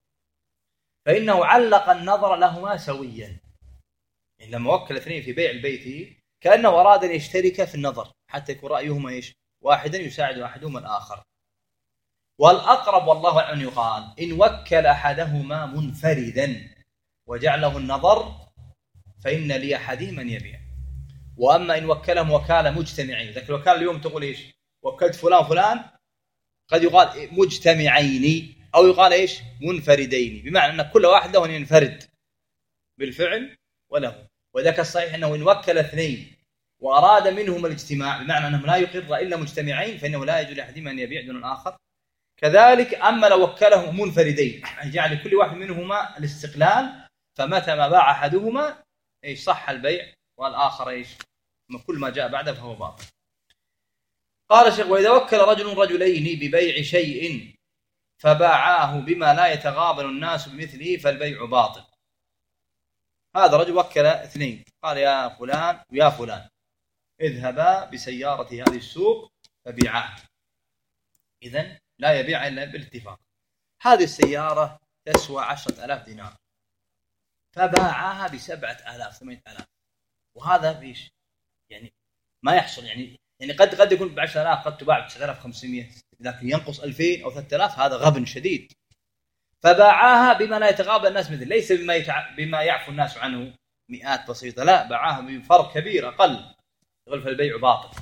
فإنه علق النظر لهما سويا. إن لما وكل اثنين في بيع البيت كأنه أراد أن يشترك في النظر حتى يكون رأيهما إيش؟ واحدا يساعد أحدهما الآخر. والأقرب والله أعلم يقال: إن وكل أحدهما منفردا وجعله النظر فإن لأحدهما أن يبيع. وأما إن وكلهم وكالة مجتمعين، ذاك الوكالة اليوم تقول إيش؟ وكلت فلان، قد يقال مجتمعين أو يقال إيش؟ منفردين، بمعنى أن كل واحد له أن ينفرد بالفعل وله. وذاك الصحيح أنه إن وكل اثنين وأراد منهم الاجتماع، بمعنى أنهم لا يقر إلا مجتمعين، فإنه لا يجوز لأحدهما أن يبيع دون الآخر. كذلك أما لو وكلهم منفردين، جعل كل واحد منهما الاستقلال، فمتى ما باع أحدهما إيش؟ صح البيع، والآخر إيش؟ كل ما جاء بعده فهو باطل. قال الشيخ: وإذا وكل رجل رجلين ببيع شيء فباعاه بما لا يتغابن الناس بمثله فالبيع باطل. هذا رجل وكل اثنين، قال: يا فلان ويا فلان اذهبا بسيارتي هذه السوق فبيعها. إذن لا يبيع إلا بالاتفاق. هذه السيارة تسوى 10,000 دينار، فباعها ب7,000 8,000. وهذا ايش؟ يعني ما يحصل، يعني قد يكون ب10,000، قد تباع ب9,500، لكن ينقص 2,000 أو 3,000، هذا غبن شديد. فباعها بما لا يتغابن الناس مثل، ليس بما يعفو الناس عنه مئات بسيطة، لا، باعها بفرق كبير أقل، يقول فالبيع باطل.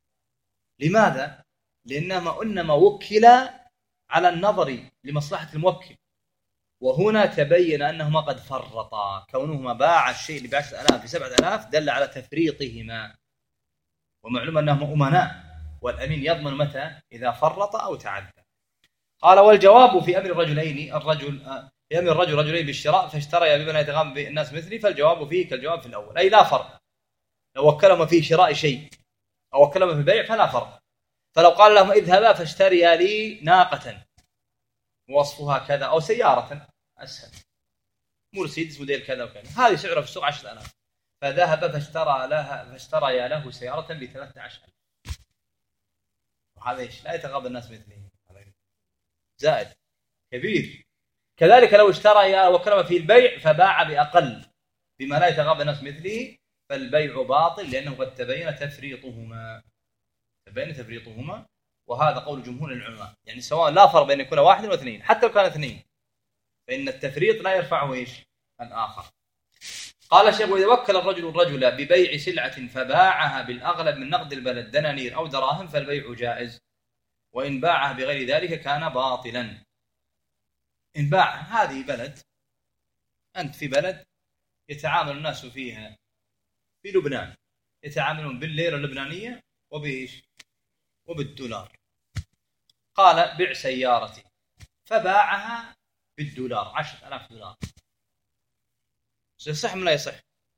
لماذا؟ لأنما إنما وكل على النظر لمصلحة الموكل، وهنا تبين أنهما قد فرطا، كونهما باع الشيء ب10,000 ب7,000 دل على تفريطهما، ومعلوم أنهما أمناء، والأمين يضمن متى إذا فرط أو تعدى. قال: والجواب في أمر الرجلين يأمر الرجل رجلين بالشراء فاشتريا بما لا يتغابن الناس مثلي، فالجواب فيه كالجواب في الأول، أي لا فرق. لو وكلهما في شراء شيء أو وكلهما في البيع فلا فرق. فلو قال لهم: اذهبا فاشتريا لي ناقة ووصفها كذا، أو سيارة أسهل، مرسيدس موديل كذا وكذا، هذه سعرها في السوق 10,000، فذهب فاشتريا له سيارة ب13,000. وهذا إيش؟ لا يتغابن الناس مثله، زائد كبير. كذلك لو اشترى وكلم في البيع فباع بأقل بما لا يتغابن الناس مثله فالبيع باطل، لأنه قد تبين تفريطهما. وهذا قول جمهور العلماء، يعني سواء لا فرق بين يكون واحد واثنين، حتى لو كان اثنين فإن التفريط لا يرفعه إيش؟ الآخر. قال الشيخ: وإذا وكل الرجل ببيع سلعة فباعها بالأغلب من نقد البلد دنانير أو دراهم فالبيع جائز، وإن باعها بغير ذلك كان باطلا. إن باع هذه بلد، أنت في بلد يتعامل الناس فيها في لبنان يتعاملون بالليرة اللبنانية وبالدولار. قال بع سيارتي، فباعها بالدولار 10,000 دولار. يصح من لا يصح؟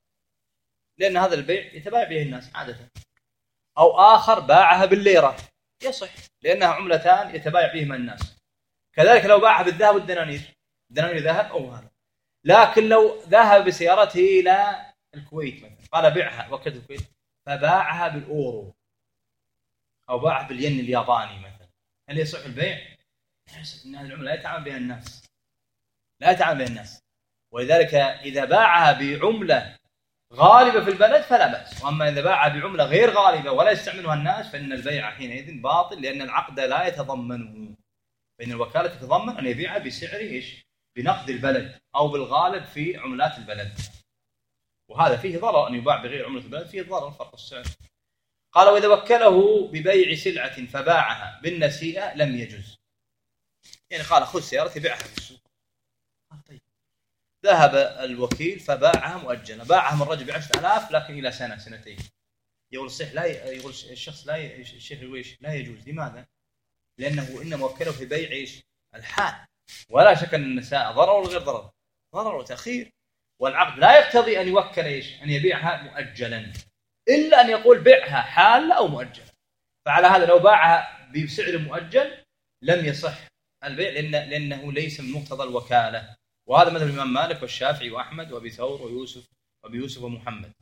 لأن هذا البيع يتبايع به الناس عادة. أو آخر باعها بالليرة، يصح لأنها عملتان يتبايع بهما الناس. كذلك لو باعها بالذهب والدنانير، دنانير ذهب أو هذا. لكن لو ذهب بسيارته إلى الكويت مثلا، قال بيعها وكذا الكويت، فباعها بالأورو أو باعها بالين الياباني مثلا، هل يصح البيع؟ إن هذه العملة لا يتعامل بها الناس، لا يتعامل بها الناس. ولذلك إذا باعها بعملة غالبة في البلد فلا بأس، وأما إذا باعها بعملة غير غالبة ولا يستعملها الناس فإن البيع حينئذ باطل، لأن العقد لا يتضمنه. فإن الوكالة تتضمن أن يبيعها بسعر بنقد البلد أو بالغالب في عملات البلد، وهذا فيه ضرر. أن يباع بغير عملة البلد فيه ضرر، فرق السعر. قال وإذا وكله ببيع سلعة فباعها بالنسيئة لم يجوز. يعني قال خذ سيارتي بيعها في السوق. طيب ذهب الوكيل فباعها مؤجلة، باعها من رجل ب10,000 لكن إلى سنة سنتين. يقول الصح لا يقول الشخص لا الشيخ يقول لا يجوز. لماذا؟ لأنه إنما وكله في بيع الحال، ولا شك أن النساء ضرر ولا غير ضرر، ضرر وتأخير، والعقد لا يقتضي أن يوكل أن يبيعها مؤجلا، إلا أن يقول بيعها حال أو مؤجل. فعلى هذا لو باعها بسعر مؤجل لم يصح البيع، لأنه ليس من مقتضى الوكالة. وهذا مذهب الإمام مالك والشافعي وأحمد وأبي ثور وأبي يوسف ومحمد.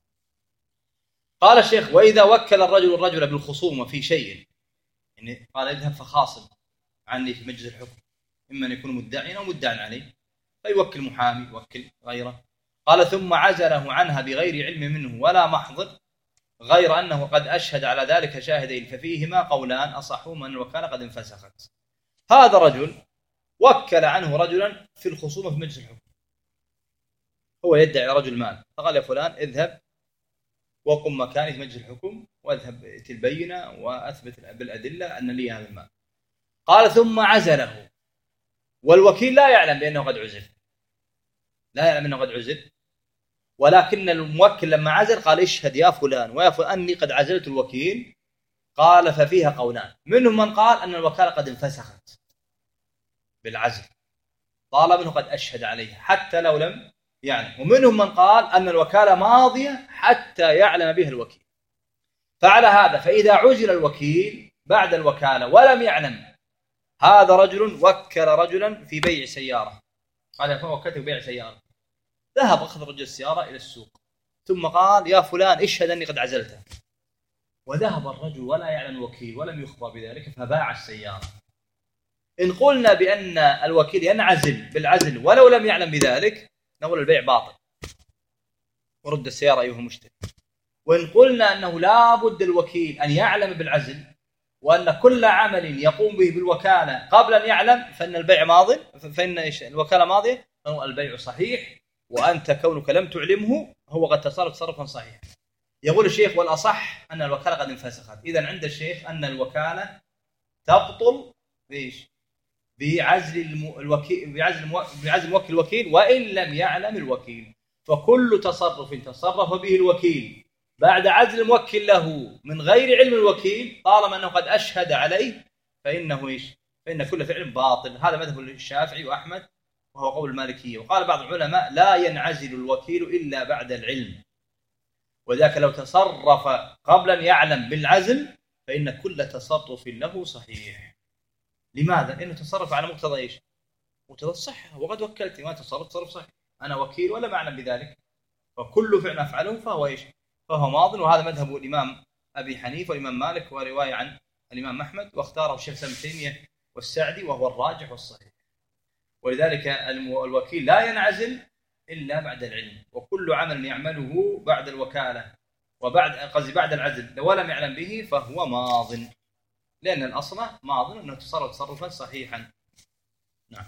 قال الشيخ وإذا وكل الرجل بالخصومة في شيء، يعني قال اذهب فخاصم عني في مجلس الحكم، إما أن يكون مدعيا أو مدعى عليه، فيوكل محامي يوكل غيره. قال ثم عزله عنها بغير علم منه ولا محضر، غير أنه قد أشهد على ذلك شاهدين، ففيهما قولان أصحهما أن الوكالة قد انفسخت. هذا رجل وكل عنه رجلا في الخصومة في مجلس الحكم، هو يدعي رجل مال، فقال يا فلان اذهب وقم مكاني في مجلس الحكم واذهب ائت البينة وأثبت بالأدلة أن لي هذا المال. قال ثم عزله، والوكيل لا يعلم بأنه قد عزل، لا يعلم أنه قد عزل، ولكن الموكل لما عزل قال اشهد يا فلان ويا فلان أني قد عزلت الوكيل. قال ففيها قولان، منهم من قال أن الوكالة قد انفسخت بالعزل طالما أنه قد أشهد عليه حتى لو لم يعلم، ومنهم من قال أن الوكالة ماضية حتى يعلم بها الوكيل. فعلى هذا فإذا عزل الوكيل بعد الوكالة ولم يعلم، هذا رجل وكل رجلا في بيع سيارة، قال فوكلت ببيع سيارة، ذهب أخذ رجل السيارة إلى السوق ثم قال يا فلان اشهد أني قد عزلته، وذهب الرجل ولا يعلم الوكيل ولم يخبر بذلك فباع السيارة. إن قلنا بأن الوكيل ينعزل بالعزل ولو لم يعلم بذلك نقول البيع باطل ورد السيارة أيها المشتري. وإن قلنا أنه لا بد الوكيل أن يعلم بالعزل وأن كل عمل يقوم به بالوكالة قبل أن يعلم فإن البيع ماض، فإن الوكالة ماضية، فهو البيع صحيح، وأنت كونك لم تعلمه هو قد تصرف تصرفا صحيحا. يقول الشيخ والأصح أن الوكالة قد انفسخت. إذن عند الشيخ أن الوكالة تبطل بعزل الوكيل، بعزل موكل الوكيل وإن لم يعلم الوكيل. فكل تصرف تصرف به الوكيل بعد عزل الموكل له من غير علم الوكيل طالما أنه قد أشهد عليه فإنه فإن كل فعل باطل. هذا مذهب الشافعي وأحمد وهو قول المالكية. وقال بعض العلماء لا ينعزل الوكيل إلا بعد العلم، وذاك لو تصرف قبل أن يعلم بالعزل فإن كل تصرف له صحيح. لماذا؟ لأنه تصرف على مقتضى مقتضى الصحة، وقد وكلت ما تصرف صحيح، أنا وكيل ولا أعلم بذلك، فكل فعل أفعله فهو فهو ماض. وهذا مذهب الإمام أبي حنيفة والإمام مالك ورواية عن الإمام أحمد، واختاره الشيخ ابن تيمية والسعدي وهو الراجح والصحيح. ولذلك الوكيل لا ينعزل إلا بعد العلم، وكل عمل يعمله بعد الوكالة بعد العزل ولم يعلم به فهو ماض، لأن الأصل ماض أنه تصرف تصرفا صحيحا. نعم.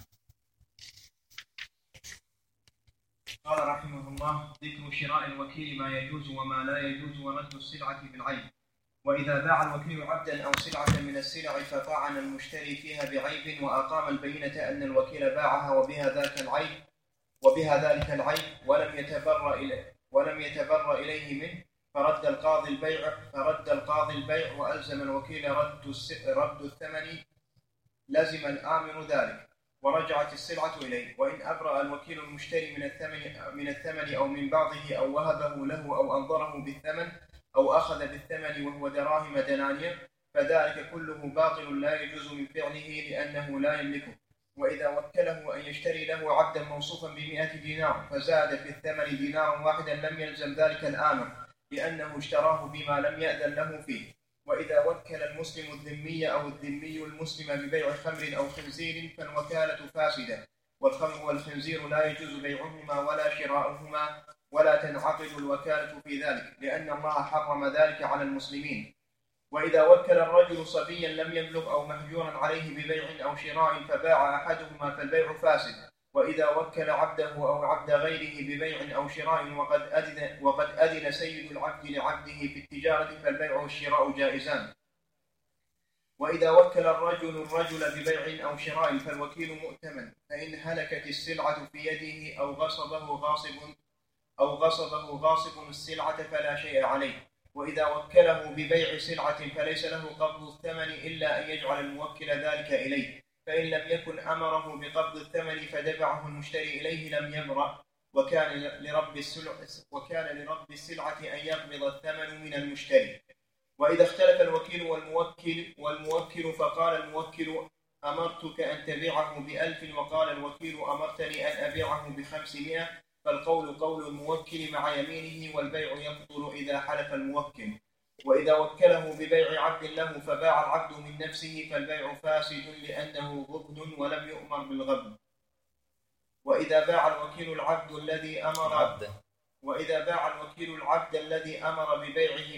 قال رحمه الله ذكر شراء الوكيل ما يجوز وما لا يجوز ورد السلعة بالعيب. وإذا باع الوكيل عبدا أو سلعة من السلع فطعن المشتري فيها بعيب وأقام البينة أن الوكيل باعها وبها ذاك العيب، وبها ذلك العيب ولم يتبرأ إليه منه، فرد القاضي البيع وألزم الوكيل رد الثمن، لزم الآمر ذلك ورجعت السلعة إليه. وإن أبرأ الوكيل المشتري من الثمن أو من بعضه أو وهبه له أو أنظره بالثمن أو أخذ بالثمن وهو دراهم دنانير، فذلك كله باطل لا يجوز من فعله لأنه لا يملكه. وإذا وكله أن يشتري له عبدا موصوفا ب100 دينار فزاد في الثمن دينارا واحدا لم يلزم ذلك الآمر لأنه اشتراه بما لم يأذن له فيه. وإذا وكل المسلم الذمي أو الذمي المسلم ببيع خمر أو خنزير فالوكالة فاسدة، والخمر والخنزير لا يجوز بيعهما ولا شراؤهما ولا تنعقد الوكالة في ذلك لأن الله حرم ذلك على المسلمين. وإذا وكل الرجل صبيا لم يبلغ أو مهجورا عليه ببيع أو شراء فباع أحدهما فالبيع فاسد. وإذا وكل عبده أو عبد غيره ببيع أو شراء وقد أذن سيد العبد لعبده في التجارة فالبيع والشراء جائزان. وإذا وكل الرجل ببيع أو شراء فالوكيل مؤتمن، فإن هلكت السلعة في يده أو غصبه غاصب السلعة فلا شيء عليه. وإذا وكله ببيع سلعة فليس له قبض الثمن إلا أن يجعل الموكل ذلك إليه، فإن لم يكن أمره بقبض الثمن فدفعه المشتري إليه لم يبرأ، وكان لرب السلعة أن يقبض الثمن من المشتري. وإذا اختلف الوكيل والموكل فقال الموكل أمرتك أن تبيعه ب1000 وقال الوكيل أمرتني أن أبيعه ب500، فالقول قول الموكل مع يمينه، والبيع يبطل إذا حلف الموكل. وإذا وكله ببيع عبد له فباع العبد من نفسه فالبيع فاسد لأنه غبن ولم يؤمر بالغبن. وإذا باع الوكيل العبد الذي أمر ببيعه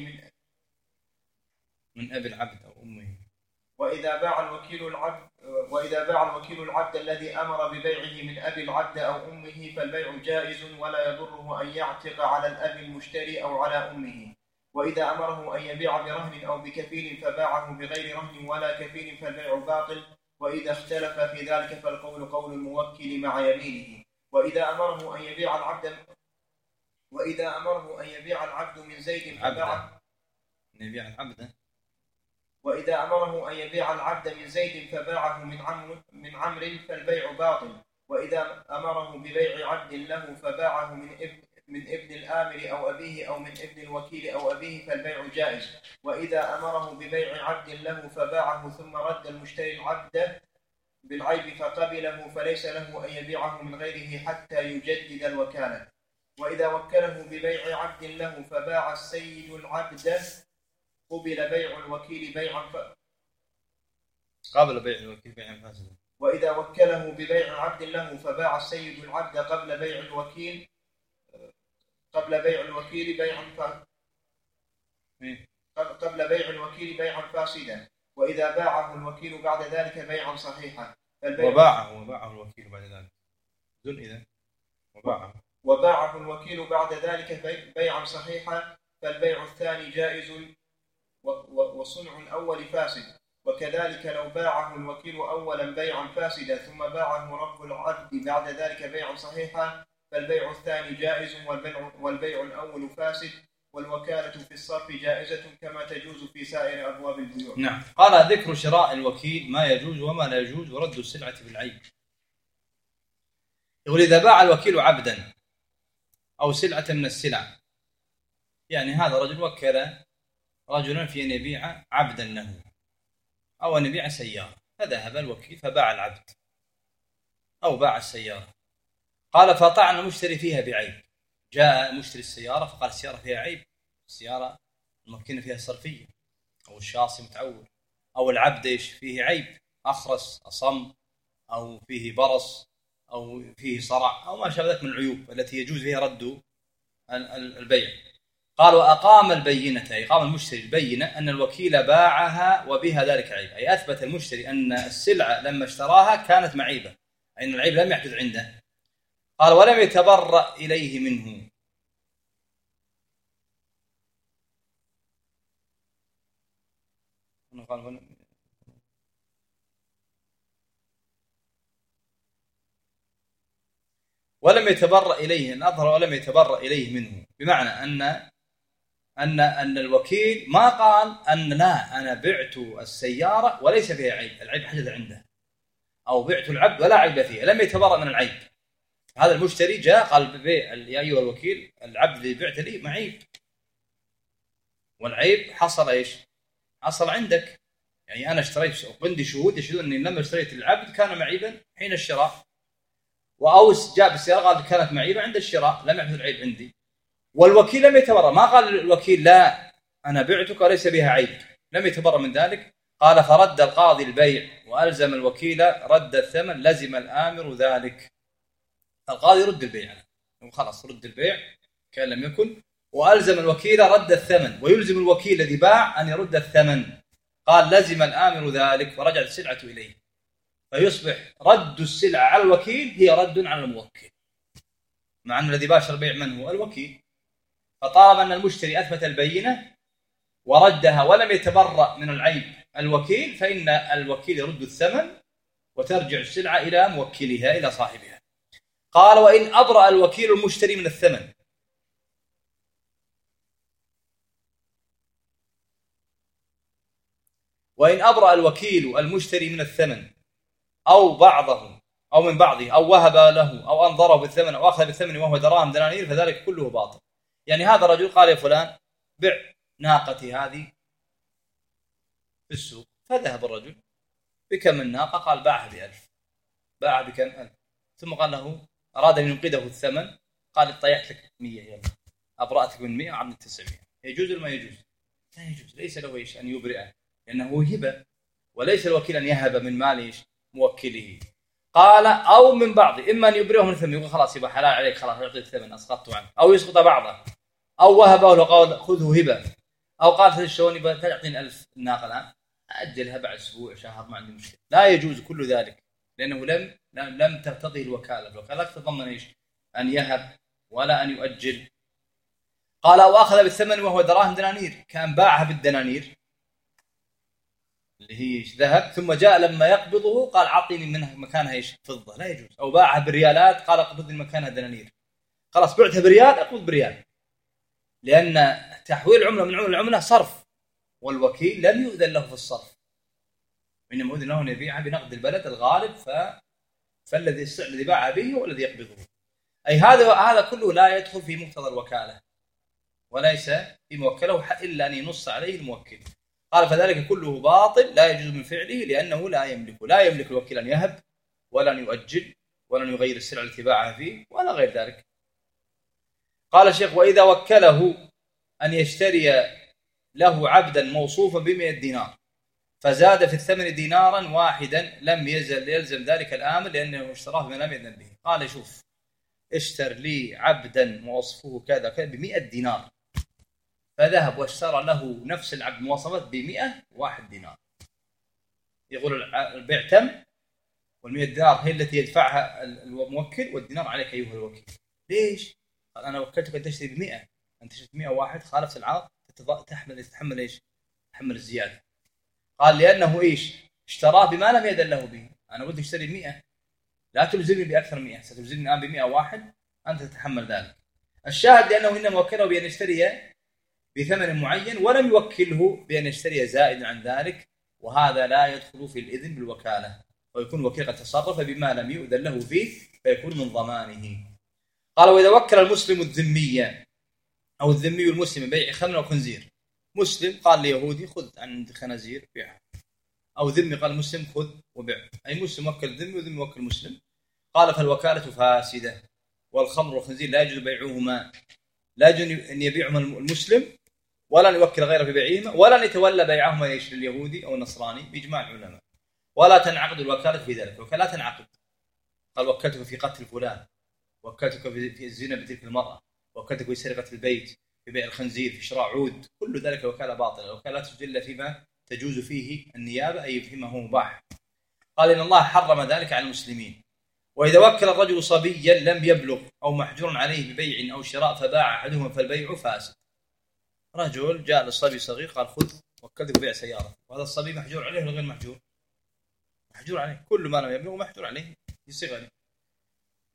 من أبي العبد أو أمه. وإذا باع الوكيل العبد الذي أمر ببيعه من أبي العبد أو أمه فالبيع جائز ولا يضره أن يعتق على الأب المشتري أو على أمه. وإذا أمره أن يبيع برهن أو بكفيل فباعه بغير رهن ولا كفيل فالبيع باطل. وإذا اختلف في ذلك فالقول قول الموكل مع يمينه. وإذا أمره أن يبيع العبد من زيد فباعه وإذا أمره أن يبيع العبد من زيد فباعه من عمرو فالبيع باطل. وإذا أمره ببيع عبد له فباعه من ابن الآمر أو أبيه أو من ابن الوكيل أو أبيه فالبيع جائز. وإذا أمره ببيع عبد له فباعه ثم رد المشتري العبد بالعيب فقبله فليس له أن يبيعه من غيره حتى يجدد الوكالة. وإذا وكله ببيع عبد له فباع السيد العبد قبل بيع الوكيل بيعا فاسدا. وإذا وكله ببيع عبد له فباع السيد العبد قبل بيع الوكيل بيعا فاسدا. وإذا باعه الوكيل بعد ذلك بيعا صحيحا وباعه الوكيل بعد ذلك وباعه الوكيل بعد ذلك بيعا صحيحا فالبيع الثاني جائز وصنع الأول فاسد. وكذلك لو باعه الوكيل أولا بيعا فاسدا ثم باعه رب العبد بعد ذلك بيعا صحيحا فالبيع الثاني جائز والبيع الأول فاسد. والوكالة في الصرف جائزة كما تجوز في سائر أبواب البيوع. نعم. قال ذكر شراء الوكيل ما يجوز وما لا يجوز ورد السلعة بالعيب. يقول إذا باع الوكيل عبدا أو سلعة من السلع، يعني هذا رجل وكل رجلا في أن يبيع عبدا له أو أن يبيع سيارة، فذهب الوكيل فباع العبد أو باع السيارة. قال فطعن المشتري فيها بعيب. جاء مشتري السيارة فقال السيارة فيها عيب، السيارة الممكن فيها صرفية أو الشاصي متعور، أو العبد فيه عيب، أخرس أصم أو فيه برص أو فيه صرع أو ما شابه ذلك من العيوب التي يجوز فيها رد البيع. قال وأقام البينة، أي قام المشتري البينة أن الوكيل باعها وبها ذلك عيب، أي أثبت المشتري أن السلعة لما اشتراها كانت معيبة، أي أن العيب لم يحدث عنده. قال ولم يتبرأ إليه منه. ولم يتبرأ إليه، إن أظهر ولم يتبرأ إليه منه، بمعنى أن الوكيل ما قال أن لا أنا بعت السيارة وليس فيها عيب، العيب حدث عنده، أو بعت العبد ولا عيب فيه، لم يتبرأ من العيب. هذا المشتري جاء قال ببيع يا أيها الوكيل العبد اللي بعت لي معيب، والعيب حصل إيش؟ حصل عندك. يعني أنا اشتريت وعندي شهود يشهدون أني لما اشتريت العبد كان معيبا حين الشراء، وأوس جاء بالسيارة قال كانت معيبة عند الشراء، لم يحدث العيب عندي، والوكيل لم يتبرأ، ما قال الوكيل لا أنا بعتك وليس بها عيب، لم يتبرأ من ذلك. قال فرد القاضي البيع وألزم الوكيل رد الثمن، لزم الآمر ذلك. القاضي رد البيع، خلاص رد البيع كان لم يكن، وألزم الوكيل رد الثمن، ويلزم الوكيل الذي باع أن يرد الثمن. قال لزم الآمر ذلك ورجعت السلعة إليه، فيصبح رد السلعة على الوكيل هي رد على الموكل، مع أن الذي باشر البيع من هو؟ الوكيل. فطالما أن المشتري أثبت البينة وردها ولم يتبرأ من العيب الوكيل، فإن الوكيل يرد الثمن وترجع السلعة إلى موكلها إلى صاحبها. قال وإن أبرأ الوكيل المشتري من الثمن، وإن أبرأ الوكيل المشتري من الثمن أو بعضه أو من بعضه أو وهب له أو أنظره بالثمن أو أخذ بالثمن وهو دراهم دنانير، فذلك كله باطل. يعني هذا الرجل قال يا فلان بع ناقتي هذه في السوق، فذهب الرجل بكم الناقة؟ قال باعها ب1000. باعها بكم؟ 1000. ثم قال له أراد أن ينقذه الثمن، قال طيحت لك 100، يلا أبرأتك من 100 وعملت 900. يجوز ولا ما يجوز؟ لا يجوز، ليس له إيش أن يبرئه، لأنه هبة، وليس الوكيل أن يهب من مال إيش موكله. قال أو من بعض، إما أن يبرئه من الثمن، يقول خلاص يبقى حلال عليك، خلاص أعطي الثمن أسقطته عنه، أو يسقط بعضه، أو وهبه له قال خذه هبة، أو قال شلون يبقى تعطيني 1000 الناقة الآن أجلها بعد أسبوع شهر ما عندي مشكلة. لا يجوز كل ذلك، لأنه لم تقتضي الوكالة. الوكالة لا تتضمن إيش أن يهب ولا أن يؤجل. قال أو أخذ بالثمن وهو دراهم دنانير، كان باعها بالدنانير اللي هي ذهب، ثم جاء لما يقبضه قال عطيني منها مكانها إيش فضة، لا يجوز. أو باعها بالريالات قال اقبضني مكانها دنانير، خلاص بعتها بريال أقبض بريال، لأن تحويل العملة من عملة لعملة صرف، والوكيل لم يؤذن له في الصرف، إنما أذن له أن يبيعها بنقد البلد الغالب، فالذي السعر الذي باعها به هو الذي يقبضه. أي هذا كله لا يدخل في مقتضى الوكالة، وليس في موكله إلا أن ينص عليه الموكل. قال فذلك كله باطل لا يجوز من فعله، لأنه لا يملك الوكيل أن يهب ولا أن يؤجل ولا أن يغير السلعة التي باعها فيه ولا غير ذلك. قال الشيخ وإذا وكله أن يشتري له عبدا موصوفا ب100 دينار فزاد في الثمن دينارا واحدا لم يزل يلزم ذلك الآمر، لأنه اشتراه بما لم يأذن به. قال شوف اشتر لي عبدا موصفه كذا كذا ب100 دينار، فذهب واشترى له نفس العبد مواصفات ب101 دينار، يقول البيع تم، وال100 دينار هي التي يدفعها الموكل، والدينار عليك أيها الوكيل. ليش؟ قال أنا وكلتك أن تشتري ب100، أنت تشتري ب101، خالفت العقد، تحمل إيش؟ تحمل الزيادة. قال لأنه إيش؟ اشتراه بما لم يأذن له به، أنا ودي اشتري 100، لا تلزمني بأكثر من 100، ستلزمني الآن ب101، أنت تتحمل ذلك. الشاهد لأنه إنما وكله بأن يشتري بثمن معين، ولم يوكله بأن يشتري زائدا عن ذلك، وهذا لا يدخل في الإذن بالوكالة، ويكون الوكيل قد تصرف بما لم يؤذن له فيه فيكون من ضمانه. قال وإذا وكل المسلم الذمية أو الذمي المسلم بيع خمر أو خنزير، مسلم قال ليهودي خذ عند خنازير بيعها، أو ذمي قال مسلم خذ وبيع، أي مسلم وكل ذمي وذمي وكل مسلم. قال فالوكالة فاسدة، والخمر والخنزير لا يجوز بيعهما، لا يجوز أن يبيعهما المسلم ولا أن يوكل غيره في بيعهما، ولا أن يتولى بيعهما لليهودي أو النصراني بإجماع العلماء، ولا تنعقد الوكالة في ذلك. الوكالة لا تنعقد. قال وكلتك في قتل فلان، وكلتك في الزنا بتلك المرأة، وكلتك في سرقة البيت، في بيع الخنزير، في شراء عود، كل ذلك وكالة باطلة. الوكالة لا تجوز إلا فيما تجوز فيه النيابة، أي فيما هو مباح. قال إن الله حرم ذلك على المسلمين. وإذا وكل الرجل صبيا لم يبلغ أو محجور عليه ببيع أو شراء فباع أحدهما فالبيع فاسد. رجل جاء للصبي صغير قال خذ وكلتك بيع سيارة، وهذا الصبي محجور عليه ولا غير محجور؟ محجور عليه، كل ما لم يبلغ محجور عليه يصيغ عليه.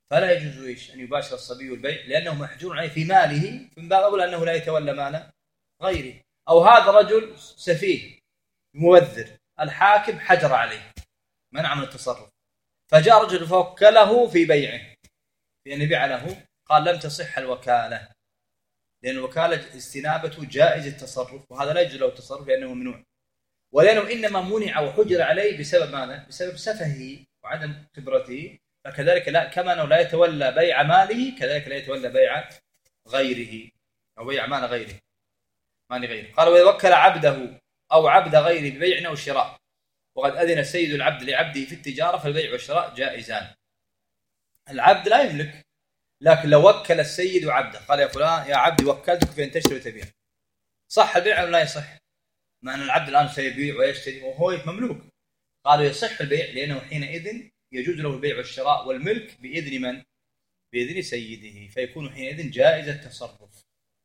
فلا يجوز إيش أن يباشر الصبي البيع لأنه محجور عليه في ماله، من باب أولى أنه لا يتولى مال غيره. أو هذا رجل سفيه مبذر، الحاكم حجر عليه منع من التصرف، فجاء رجل فوكله في بيعه، في أن يبيع له، قال لم تصح الوكالة، لأن الوكالة استنابة جائز التصرف، وهذا لا يجوز له التصرف لأنه ممنوع، ولأنه إنما منع وحجر عليه بسبب ماذا؟ بسبب سفهه وعدم خبرته. فكذلك لا، كما أنه لا يتولى بيع ماله كذلك لا يتولى بيع غيره أو بيع مال غيره. قال ويوكل عبده أو عبد غيره ببيع أو شراء، وقد أذن السيد العبد لعبده في التجارة فالبيع والشراء جائزان. العبد لا يملك، لكن لو وكل السيد عبده قال يا فلان يا عبدي وكلتك في أن تشتري وتبيع، صح البيع أو لا يصح؟ مع أن العبد الآن سيبيع ويشتري وهو مملوك. قالوا يصح البيع لأنه حينئذ يجوز له البيع والشراء والملك بإذن من؟ بإذن سيده، فيكون حينئذ جائز التصرف،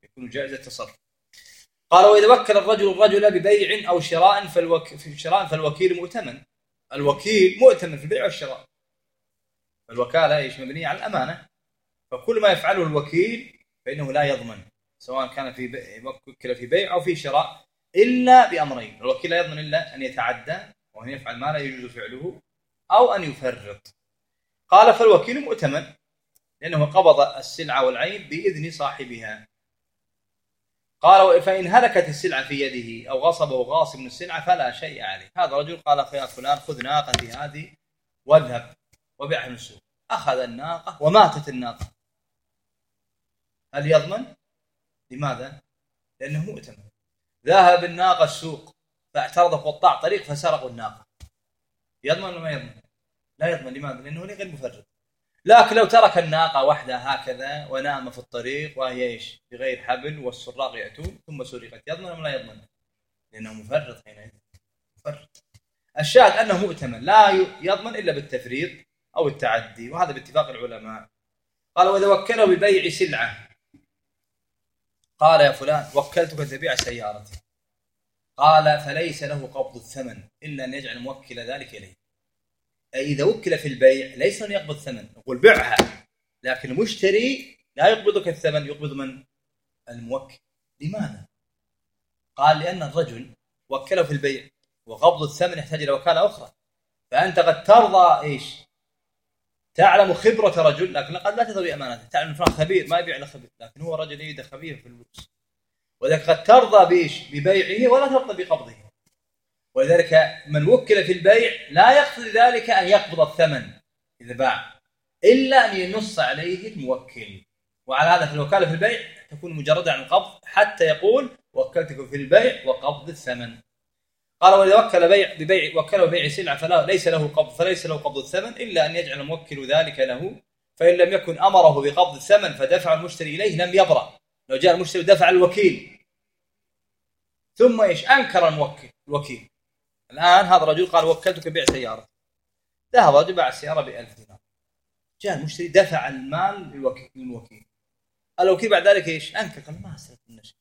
قال وإذا وكل الرجل ببيع أو شراء فالوكيل مؤتمن. الوكيل مؤتمن في البيع والشراء، الوكالة إيش مبنية على الأمانة، فكل ما يفعله الوكيل فإنه لا يضمن، سواء كان وكل في بيع أو في شراء، إلا بأمرين: الوكيل لا يضمن إلا أن يتعدى وأن يفعل ما لا يجوز فعله أو أن يفرط. قال فالوكيل مؤتمن لأنه قبض السلعة والعين بإذن صاحبها. قال فإن هلكت السلعة في يده أو غصبه غاصب من السلعة فلا شيء عليه. هذا رجل قال يا فلان خذ ناقتي هذه واذهب وبيعها من السوق، أخذ الناقة وماتت الناقة، هل يضمن؟ لماذا؟ لأنه مؤتمن. ذهب الناقة السوق فاعترض قطاع طريق فسرقوا الناقة، يضمن ولا ما يضمن؟ لا يضمن. لماذا؟ لأنه غير مفرط. لكن لو ترك الناقة وحدها هكذا ونام في الطريق وهي إيش بغير حبل والسراق يأتون ثم سرقت، يضمن ولا لا يضمن؟ لأنه مفرط حينئذ، مفرط. الشاهد أنه مؤتمن لا يضمن إلا بالتفريط أو التعدي، وهذا باتفاق العلماء. قال وإذا وكله ببيع سلعة، قال يا فلان وكلتك تبيع سيارتي، قال فليس له قبض الثمن إلا أن يجعل موكل ذلك إليه. إذا وكل في البيع ليس أن يقبض ثمن، يقول بيعها، لكن المشتري لا يقبضك الثمن، يقبض من؟ الموكل. لماذا؟ قال لأن الرجل وكله في البيع وقبض الثمن يحتاج إلى وكالة أخرى، فأنت قد ترضى إيش؟ تعلم خبرة رجل لكن قد لا تضوي أمانته، تعلم فلان خبير ما يبيع إلا خبير، لكن هو رجل يده خبير في البورصة، وذلك قد ترضى بإيش؟ ببيعه ولا ترضى بقبضه. ولذلك من وكل في البيع لا يقصد ذلك أن يقبض الثمن إذا باع، إلا أن ينص عليه الموكل. وعلى هذا في الوكالة في البيع تكون مجردة عن القبض حتى يقول وكلتك في البيع وقبض الثمن. قال وإذا وكله ببيع سلعة فليس له قبض الثمن إلا أن يجعل الموكل ذلك له، فإن لم يكن أمره بقبض الثمن فدفع المشتري إليه لم يبرأ. لو جاء المشتري دفع الوكيل ثم إيش أنكر الوكيل، الآن هذا الرجل قال وكلتك بيع سيارة، ذهب رجل باع السيارة ب1000 دينار، جاء المشتري دفع المال للوكيل، الوكيل بعد ذلك إيش أنكر، قال ما أسرق من شيء،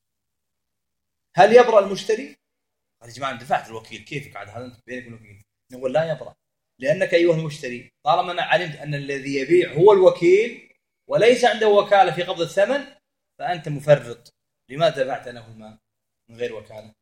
هل يبرأ المشتري؟ قال يا جماعة دفعت الوكيل، كيف قاعد هذا بينك والوكيل؟ نقول لا يبرأ، لأنك أيها المشتري طالما أنا علمت أن الذي يبيع هو الوكيل وليس عنده وكالة في قبض الثمن فأنت مفرط، لماذا دفعت له المال من غير وكالة؟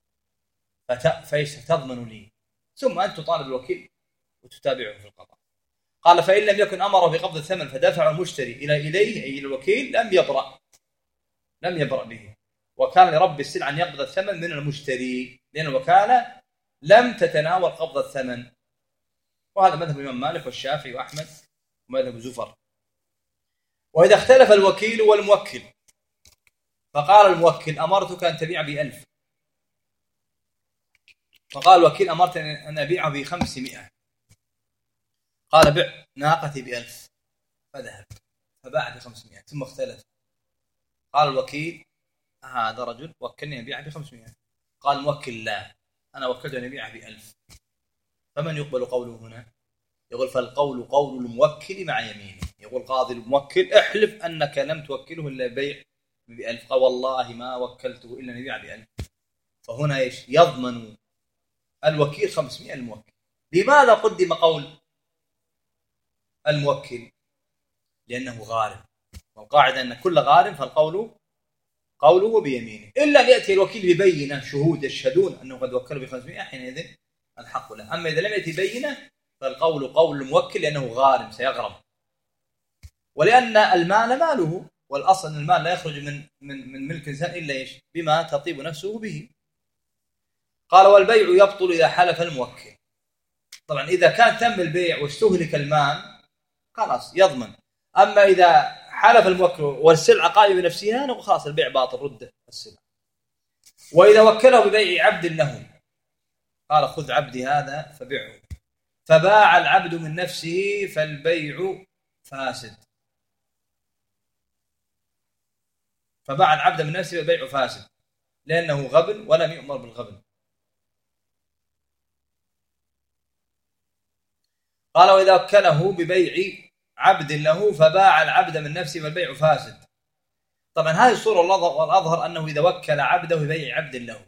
فتضمن لي، ثم أنت تطالب الوكيل وتتابعه في القضاء. قال فإن لم يكن أمره بقبض الثمن فدفع المشتري إليه أي الوكيل لم يبرأ به، وكان لرب السلعة أن يقبض الثمن من المشتري، لأن الوكالة لم تتناول قبض الثمن. وهذا مذهب الإمام مالك والشافعي وأحمد ومذهب زفر. وإذا اختلف الوكيل والموكل فقال الموكل أمرتك أن تبيع ب1000، فقال الوكيل أمرت أن أبيعه ب500، قال بع ناقتي ب1000، فذهب فباع ب500، ثم اختلف، قال الوكيل هذا رجل وكلني أن أبيعه ب500، قال الموكل لا أنا وكلت أن أبيعه ب1000، فمن يقبل قوله هنا؟ يقول فالقول قول الموكل مع يمينه، يقول قاضي الموكل احلف أنك لم توكله إلا بيع ب1000، قال والله ما وكلته إلا أن أبيع ب1000، فهنا إيش؟ يضمن الوكيل 500 الموكل. لماذا قدم قول الموكل؟ لأنه غارم، والقاعدة أن كل غارم فالقول قوله بيمينه، إلا أن يأتي الوكيل ببينة شهود يشهدون أنه قد وكله ب500 حينئذ الحق له. أما إذا لم يأتي بينة فالقول قول الموكل لأنه غارم سيغرم، ولأن المال ماله، والأصل أن المال لا يخرج من ملك الإنسان إلا إيش؟ بما تطيب نفسه به. قال والبيع يبطل إذا حلف الموكل. طبعا إذا كان تم البيع واستهلك المال خلاص يضمن، أما إذا حلف الموكل والسلعة قائمة بنفسها نقول خلاص البيع باطل، رد السلعة. وإذا وكله ببيع عبد له قال خذ عبدي هذا فبيعه، فباع العبد من نفسه فالبيع فاسد. فباع العبد من نفسه فالبيع فاسد لأنه غبن ولم يؤمر بالغبن. قال وإذا وكله ببيع عبد له فباع العبد من نفسه فالبيع فاسد. طبعا هذه الصورة والأظهر أنه إذا وكل عبده ببيع عبد له،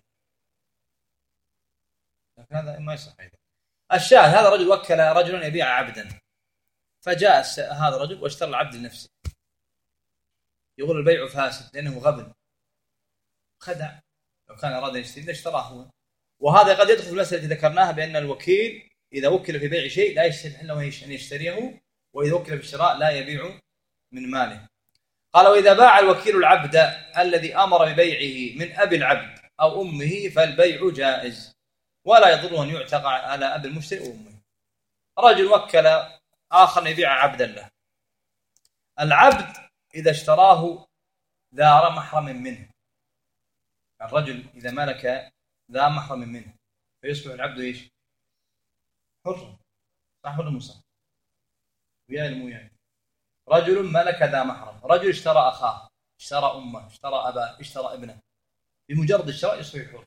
لكن هذا ما يصح أيضا. الشاهد هذا رجل وكل رجلا يبيع عبدا، فجاء هذا الرجل واشترى العبد لنفسه، يقول البيع فاسد لأنه غبن خدع، لو كان أراد أن يشتري اشتراه هو. وهذا قد يدخل في المسألة التي ذكرناها بأن الوكيل إذا وكل في بيع شيء لا يستحق له أن يشتريه، وإذا وكل في الشراء لا يبيع من ماله. قال وإذا باع الوكيل العبد الذي أمر ببيعه من أبي العبد أو أمه فالبيع جائز، ولا يضره أن يعتق على أبي المشتري وأمه. رجل وكل آخر يبيع عبدا له، العبد إذا اشتراه ذا محرم منه، الرجل إذا ملك ذا محرم منه فيصبح العبد إيش؟ حر، صح ولا مصح؟ ويا المويا رجل ملك ذا محرم، رجل اشترى أخاه، اشترى أمه، اشترى أباه، اشترى ابنه، بمجرد الشراء يصبح حر.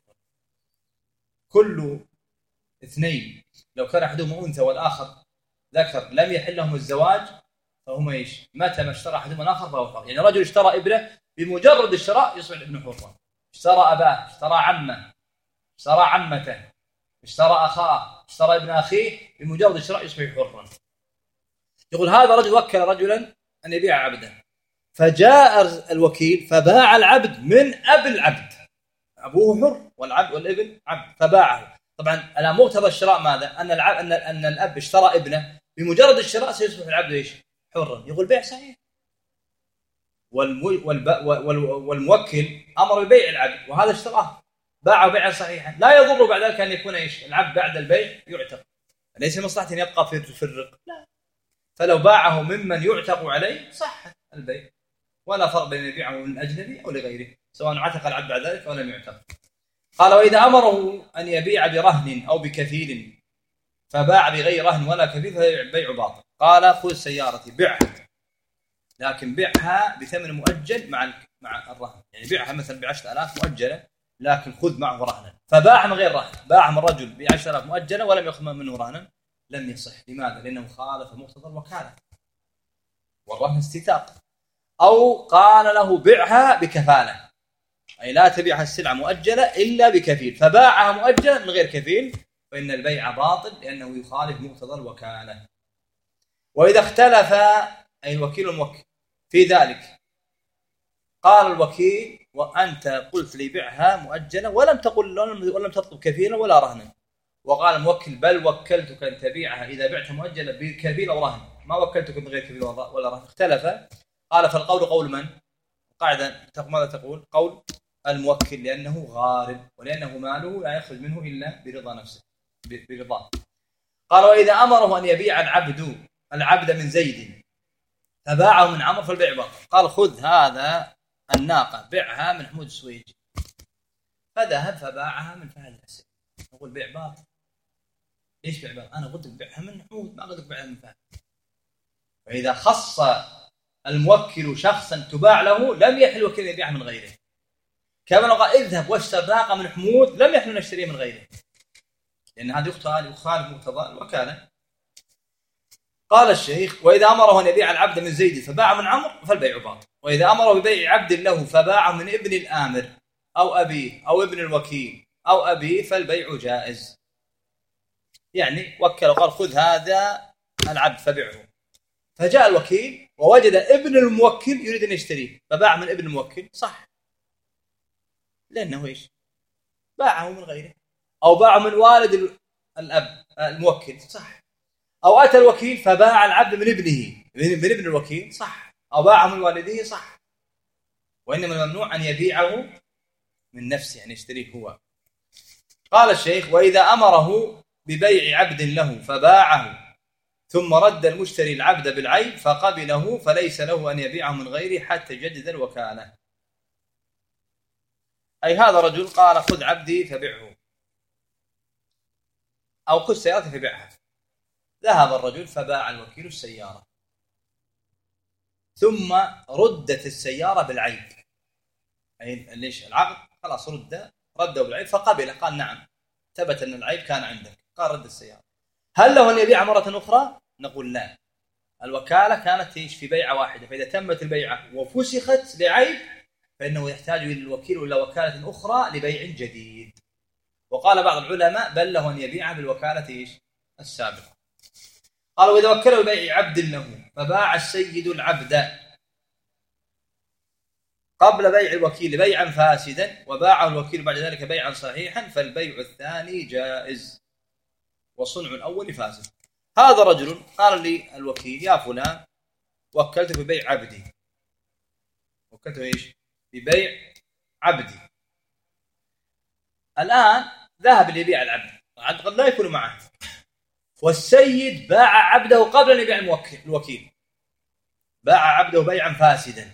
كل اثنين لو كان أحدهما أنثى والآخر ذكر لم يحل لهم الزواج فهم إيش؟ متى ما اشترى أحدهما الآخر فهو حر. يعني رجل اشترى ابنه بمجرد الشراء يصبح الابن حرا، اشترى أباه، اشترى عمه، اشترى عمته، اشترى أخاه، اشترى ابن أخيه، بمجرد الشراء يصبح حرا. يقول هذا رجل وكل رجلا أن يبيع عبدا، فجاء الوكيل فباع العبد من أبي العبد، أبوه حر والعبد والابن عبد فباعه. طبعا على مقتضى الشراء ماذا؟ أن الأب اشترى ابنه، بمجرد الشراء سيصبح العبد إيش؟ حرا. يقول بيع صحيح، والموكل أمر ببيع العبد وهذا اشتراه باعه بيعا صحيحا، لا يضر بعد ذلك أن يكون إيش؟ العبد بعد البيع يعتق، ليس مصلحة أن يبقى في الرق، لا، فلو باعه ممن يعتق عليه صح البيع، ولا فرق بين يبيعه من أجنبي أو لغيره سواء عتق العبد بعد ذلك أو لم يعتق. قال وإذا أمره أن يبيع برهن أو بكفيل فباع بغير رهن ولا كفيل فبيع باطل. قال خذ سيارتي بيعها، لكن بيعها بثمن مؤجل مع الرهن، يعني بيعها مثلا ب10,000 مؤجلة لكن خذ معه رهنا، فباع من غير رهن، باع من رجل ب10,000 مؤجلة ولم يأخذ منه رهنا، لم يصح. لماذا؟ لأنه خالف مقتضى الوكالة، والرهن استيثاق. أو قال له بيعها بكفالة، أي لا تبيعها السلعة مؤجلة إلا بكفيل، فباعها مؤجلة من غير كفيل، فإن البيع باطل لأنه يخالف مقتضى الوكالة. وإذا اختلف أي الوكيل والموكل في ذلك، قال الوكيل وأنت قلت لي بيعها مؤجلة ولم تطلب كفيلا ولا رهنا، وقال الموكل بل وكلتك أن تبيعها إذا بعت مؤجلة بكفيل أو رهن، ما وكلتك من غير كفيل ولا رهن. اختلف، قال فالقول قول من؟ قاعدة ماذا تقول؟ قول الموكل، لأنه غارب ولأنه ماله لا يخرج منه إلا برضا نفسه برضاه. قال وإذا أمره أن يبيع العبد من زيد فباعه من عمرو فالبيع باطل. قال خذ هذا الناقة بيعها من حمود السويجي، فذهب فباعها من فهد الحسين، نقول بيع باطل. ليش بيع باطل؟ أنا قلت بيعها من حمود، ما قلت بيعها من فهد. وإذا خص الموكل شخصا تباع له لم يحل الوكيل يبيعها من غيره، كما لو قال اذهب واشتر ناقة من حمود لم يحل نشتريها من غيره، لأن هذه يخالف مقتضى الوكالة. قال الشيخ وإذا أمره أن يبيع العبد من زيد فباع من عمرو فالبيع باطل. وإذا أمره ببيع عبد له فباع من ابن الآمر أو أبيه أو ابن الوكيل أو أبيه فالبيع جائز. يعني وكل وقال خذ هذا العبد فبيعه، فجاء الوكيل ووجد ابن الموكل يريد أن يشتريه، فباع من ابن الموكل، صح، لأنه إيش؟ باعه من غيره، أو باع من والد الأب الموكل، صح، أو أتى الوكيل فباع العبد من ابنه من ابن الوكيل، صح، أو باعه من والده، صح. وإنما الممنوع أن يبيعه من نفسه، يعني يشتريه هو. قال الشيخ: وإذا أمره ببيع عبد له فباعه ثم رد المشتري العبد بالعيب فقبله فليس له أن يبيعه من غيره حتى يجدد الوكالة. أي هذا رجل قال: خذ عبدي فبيعه، أو خذ سيارتي فبيعها. ذهب الرجل فباع الوكيل السيارة، ثم ردت السيارة بالعيب، أي ليش العقد خلاص رده بالعيب، فقبله، قال: نعم، ثبت أن العيب كان عندك، قال: رد السيارة. هل له أن يبيع مرة أخرى؟ نقول لا، الوكالة كانت في بيعة واحدة، فإذا تمت البيعة وفسخت لعيب فإنه يحتاج إلى الوكيل إلى وكالة أخرى لبيع جديد. وقال بعض العلماء: بل له أن يبيع بالوكالة السابقة. قال: وإذا وكله ببيع عبد له فباع السيد العبد قبل بيع الوكيل بيعا فاسدا وباعه الوكيل بعد ذلك بيعا صحيحا فالبيع الثاني جائز وصنع الأول فاسد. هذا رجل قال لي الوكيل: يا فلان، وكلته ببيع عبدي، وكلته إيش؟ ببيع عبدي. الآن ذهب ليبيع العبد، قد لا يكون معه، والسيد باع عبده قبل أن يبيع الوكيل، باع عبده بيعا فاسدا،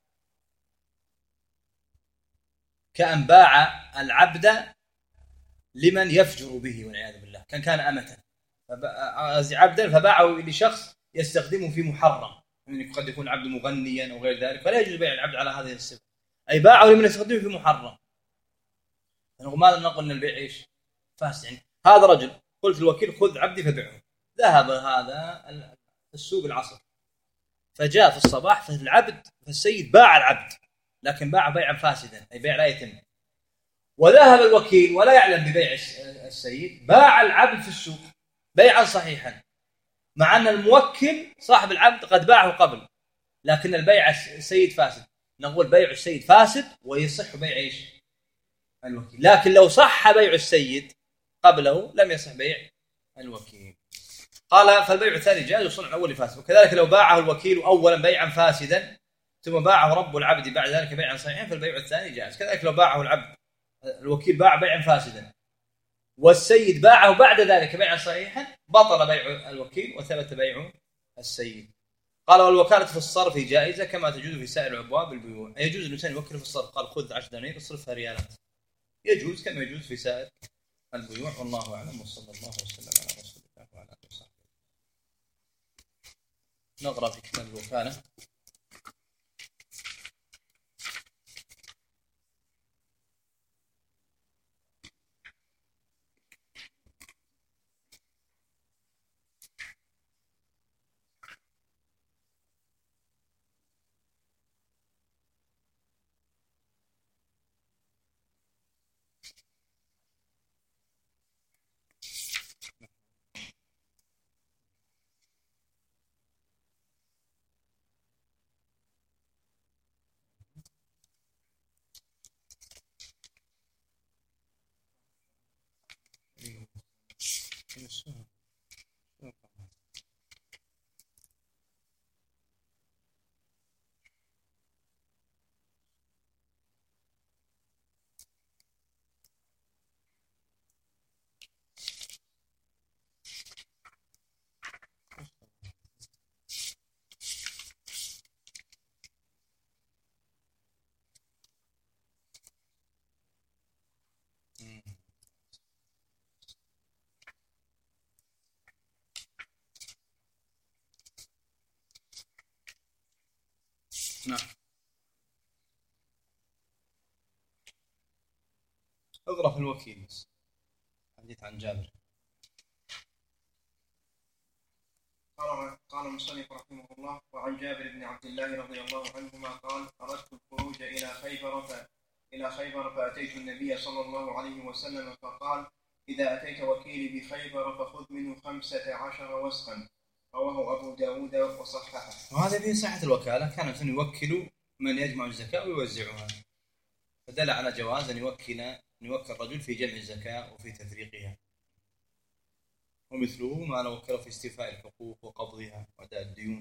كأن باع العبد لمن يفجر به والعياذ بالله، كان أمة عبدا فباعه لشخص يستخدمه في محرم، يعني قد يكون العبد مغنيا أو غير ذلك، فلا يجوز بيع العبد على هذه الصفة، أي باعه لمن يستخدمه في محرم. ماذا نقول أن البيع إيش؟ فاسد. يعني هذا رجل قلت الوكيل: خذ عبدي فبيعه، ذهب هذا السوق العصر، فجاء في الصباح فالسيد باع العبد، لكن باع بيعا فاسدا، أي بيع لا يتم. وذهب الوكيل ولا يعلم ببيع السيد، باع العبد في السوق بيعا صحيحا، مع أن الموكل صاحب العبد قد باعه قبل، لكن البيع السيد فاسد. نقول بيع السيد فاسد ويصح بيع إيش؟ الوكيل. لكن لو صح بيع السيد قبله لم يصح بيع الوكيل. قال: فالبيع الثاني جائز وصنع الأول فاسد. وكذلك لو باعه الوكيل أولا بيعا فاسدا ثم باعه رب العبد بعد ذلك بيعا صحيحا فالبيع الثاني جائز. كذلك لو باعه الوكيل باع بيعا فاسدا والسيد باعه بعد ذلك بيعا صحيحا بطل بيع الوكيل وثبت بيع السيد. قال: والوكالة في الصرف جائزة كما تجوز في سائر أبواب البيوع. يجوز الإنسان يوكل في الصرف، قال: خذ 10 دنانير اصرفها ريالات، يجوز كما يجوز في سائر البيوع. والله أعلم، وصلى الله وسلم على رسول الله وعلى آله وصحبه. نقرأ في كتاب الوكالة. نعم. اقرأ في الوكيل بس. حديث عن جابر. قال المصنف رحمه الله: وعن جابر بن عبد الله رضي الله عنهما قال: أردت الخروج إلى خيبر فأتيت النبي صلى الله عليه وسلم فقال: إذا أتيت وكيلي بخيبر فخذ منه 15 وسقا، رواه أبو داود وصححه. وهذا فيه صحة الوكالة. كان مثلا يوكل من يجمع الزكاة ويوزعها، فدل على جواز أن يوكل رجل في جمع الزكاة وفي تفريقها، ومثله ما لو وكله في استيفاء الحقوق وقبضها وأداء الديون.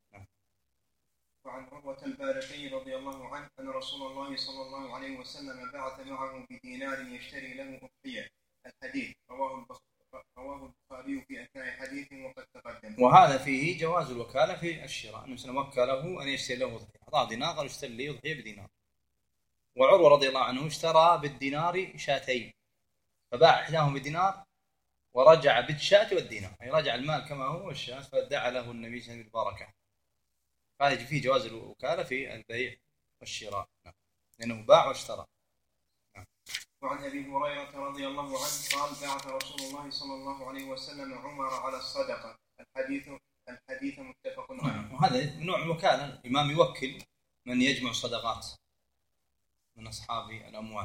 وعن عروة البارقي رضي الله عنه أن رسول الله صلى الله عليه وسلم بعث معه بدينار يشتري له أضحية. الحديث رواه البخاري في أثناء حديث وقد تقدم. وهذا فيه جواز الوكالة في الشراء، أن مثلا وكله أن يشتري له أضحية، أعطاه دينار قال اشتري لي أضحية بدينار. وعروة رضي الله عنه اشترى بالدينار شاتين، فباع إحداهما بدينار ورجع بالشاة والدينار، يعني رجع المال كما هو والشاة، فدعا له النبي صلى الله عليه وسلم بالبركة. هذا فيه جواز الوكالة في البيع والشراء، لأنه باع واشترى. وعن أبي هريرة رضي الله عنه قال بعث رسول الله صلى الله عليه وسلم عمر على الصدقة. الحديث متفق عليه. وهذا نوع الوكالة، الإمام يوكل من يجمع صدقات من أصحاب الأموال.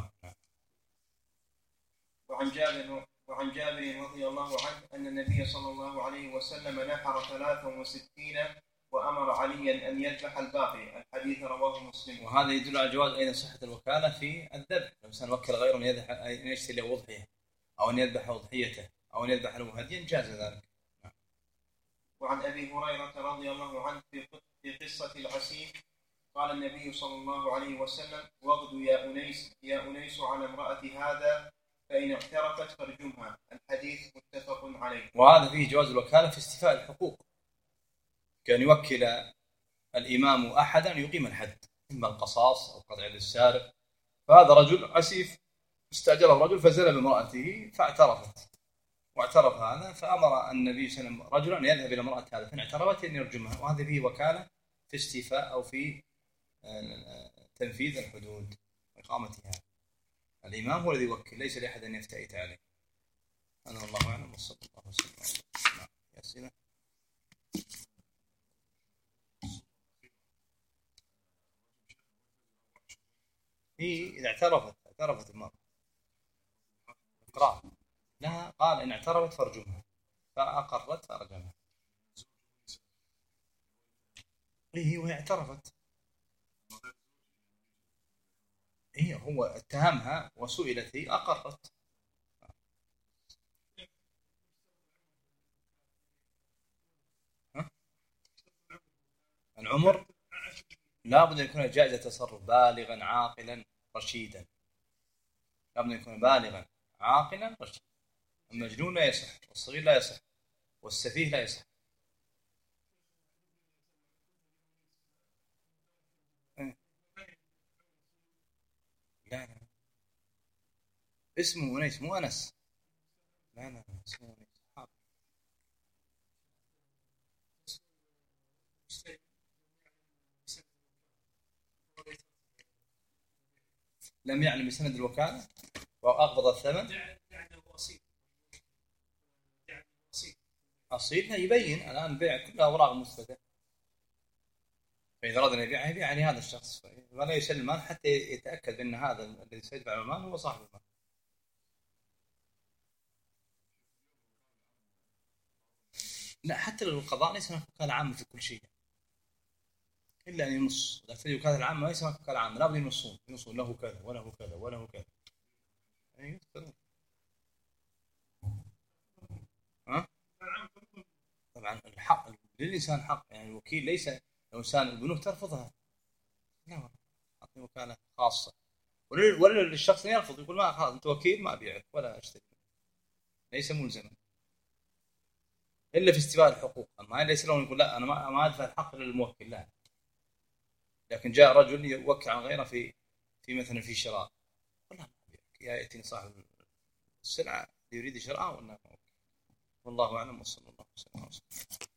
وعن جابر رضي الله عنه أن النبي صلى الله عليه وسلم نحر 63 وأمر عليا أن يذبح الباقي. الحديث رواه مسلم. وهذا يدل على جواز أيضا صحة الوكالة في الذبح، لو إنسان وكل غيره أن يشتري له أضحية أو أن يذبح أضحيته أو أن يذبح له هديا جاز ذلك. وعن أبي هريرة رضي الله عنه في قصة العسيف قال النبي صلى الله عليه وسلم واغدوا يا أنيس على امرأة هذا فإن اعترفت فارجمها. الحديث متفق عليه. وهذا فيه جواز الوكالة في استيفاء الحقوق، كان يوكل الإمام أحدا يقيم الحد، إما القصاص أو قطع السارق. فهذا رجل عسيف استأجره رجل فزل بامرأته فاعترفت، واعترف هذا فأمر النبي صلى الله عليه وسلم رجلا أن يذهب إلى امرأة هذا فإن اعترفت أن يرجمها. وهذا فيه وكالة في استيفاء أو في تنفيذ الحدود وإقامتها. الإمام هو الذي يوكل، ليس لأحد أن يفتئت عليه. هذا الله أعلم وصلى الله وسلم. يا أسئلة؟ هي إذا اعترفت المرأة إقرار لها، قال إن اعترفت فارجمها، فأقرت فأرجمها. هي وهي اعترفت، هي هو اتهمها وسئلت هي أقرت. العمر لا بد أن يكون جائز التصرف، بالغا عاقلا رشيدا، لا بد أن يكون بالغا عاقلا رشيدا. المجنون لا يصح، والصغير لا يصح، والسفيه لا يصح. لا اسمه أنيس مو أنس. لا اسمه أنيس. لم يعلم بسند الوكالة وأقبض الثمن. أصيل يبين الآن البيع كلها أوراق مثبتة، فإذا أراد أن يبيعها يبيع لهذا الشخص ولا يسلم المال حتى يتأكد أن هذا الذي سيدفع المال هو صاحب المال. لا حتى لو القضاء ليس هناك وكالة عامة في كل شيء إلا أن ينص. إذا في الوكالة العامة ليس هناك وكالة عامة، لا بد ينصون له كذا وله كذا وله كذا. طبعا الحق للإنسان حق، يعني الوكيل ليس لو إنسان البنوك ترفضها، لا أعطي وكالة خاصة، ولا للشخص يرفض يقول ما خلاص أنت وكيل ما أبيعك ولا أشتري، ليس ملزما إلا في استيفاء الحقوق. أما ليس له يقول لا أنا ما أدفع الحق للموكل، لا. لكن جاء رجل يوكل عن غيره في مثلا في شراء، ولا يأتي صاحب السلعة يريد شراء والله أعلم وصلى الله وسلم.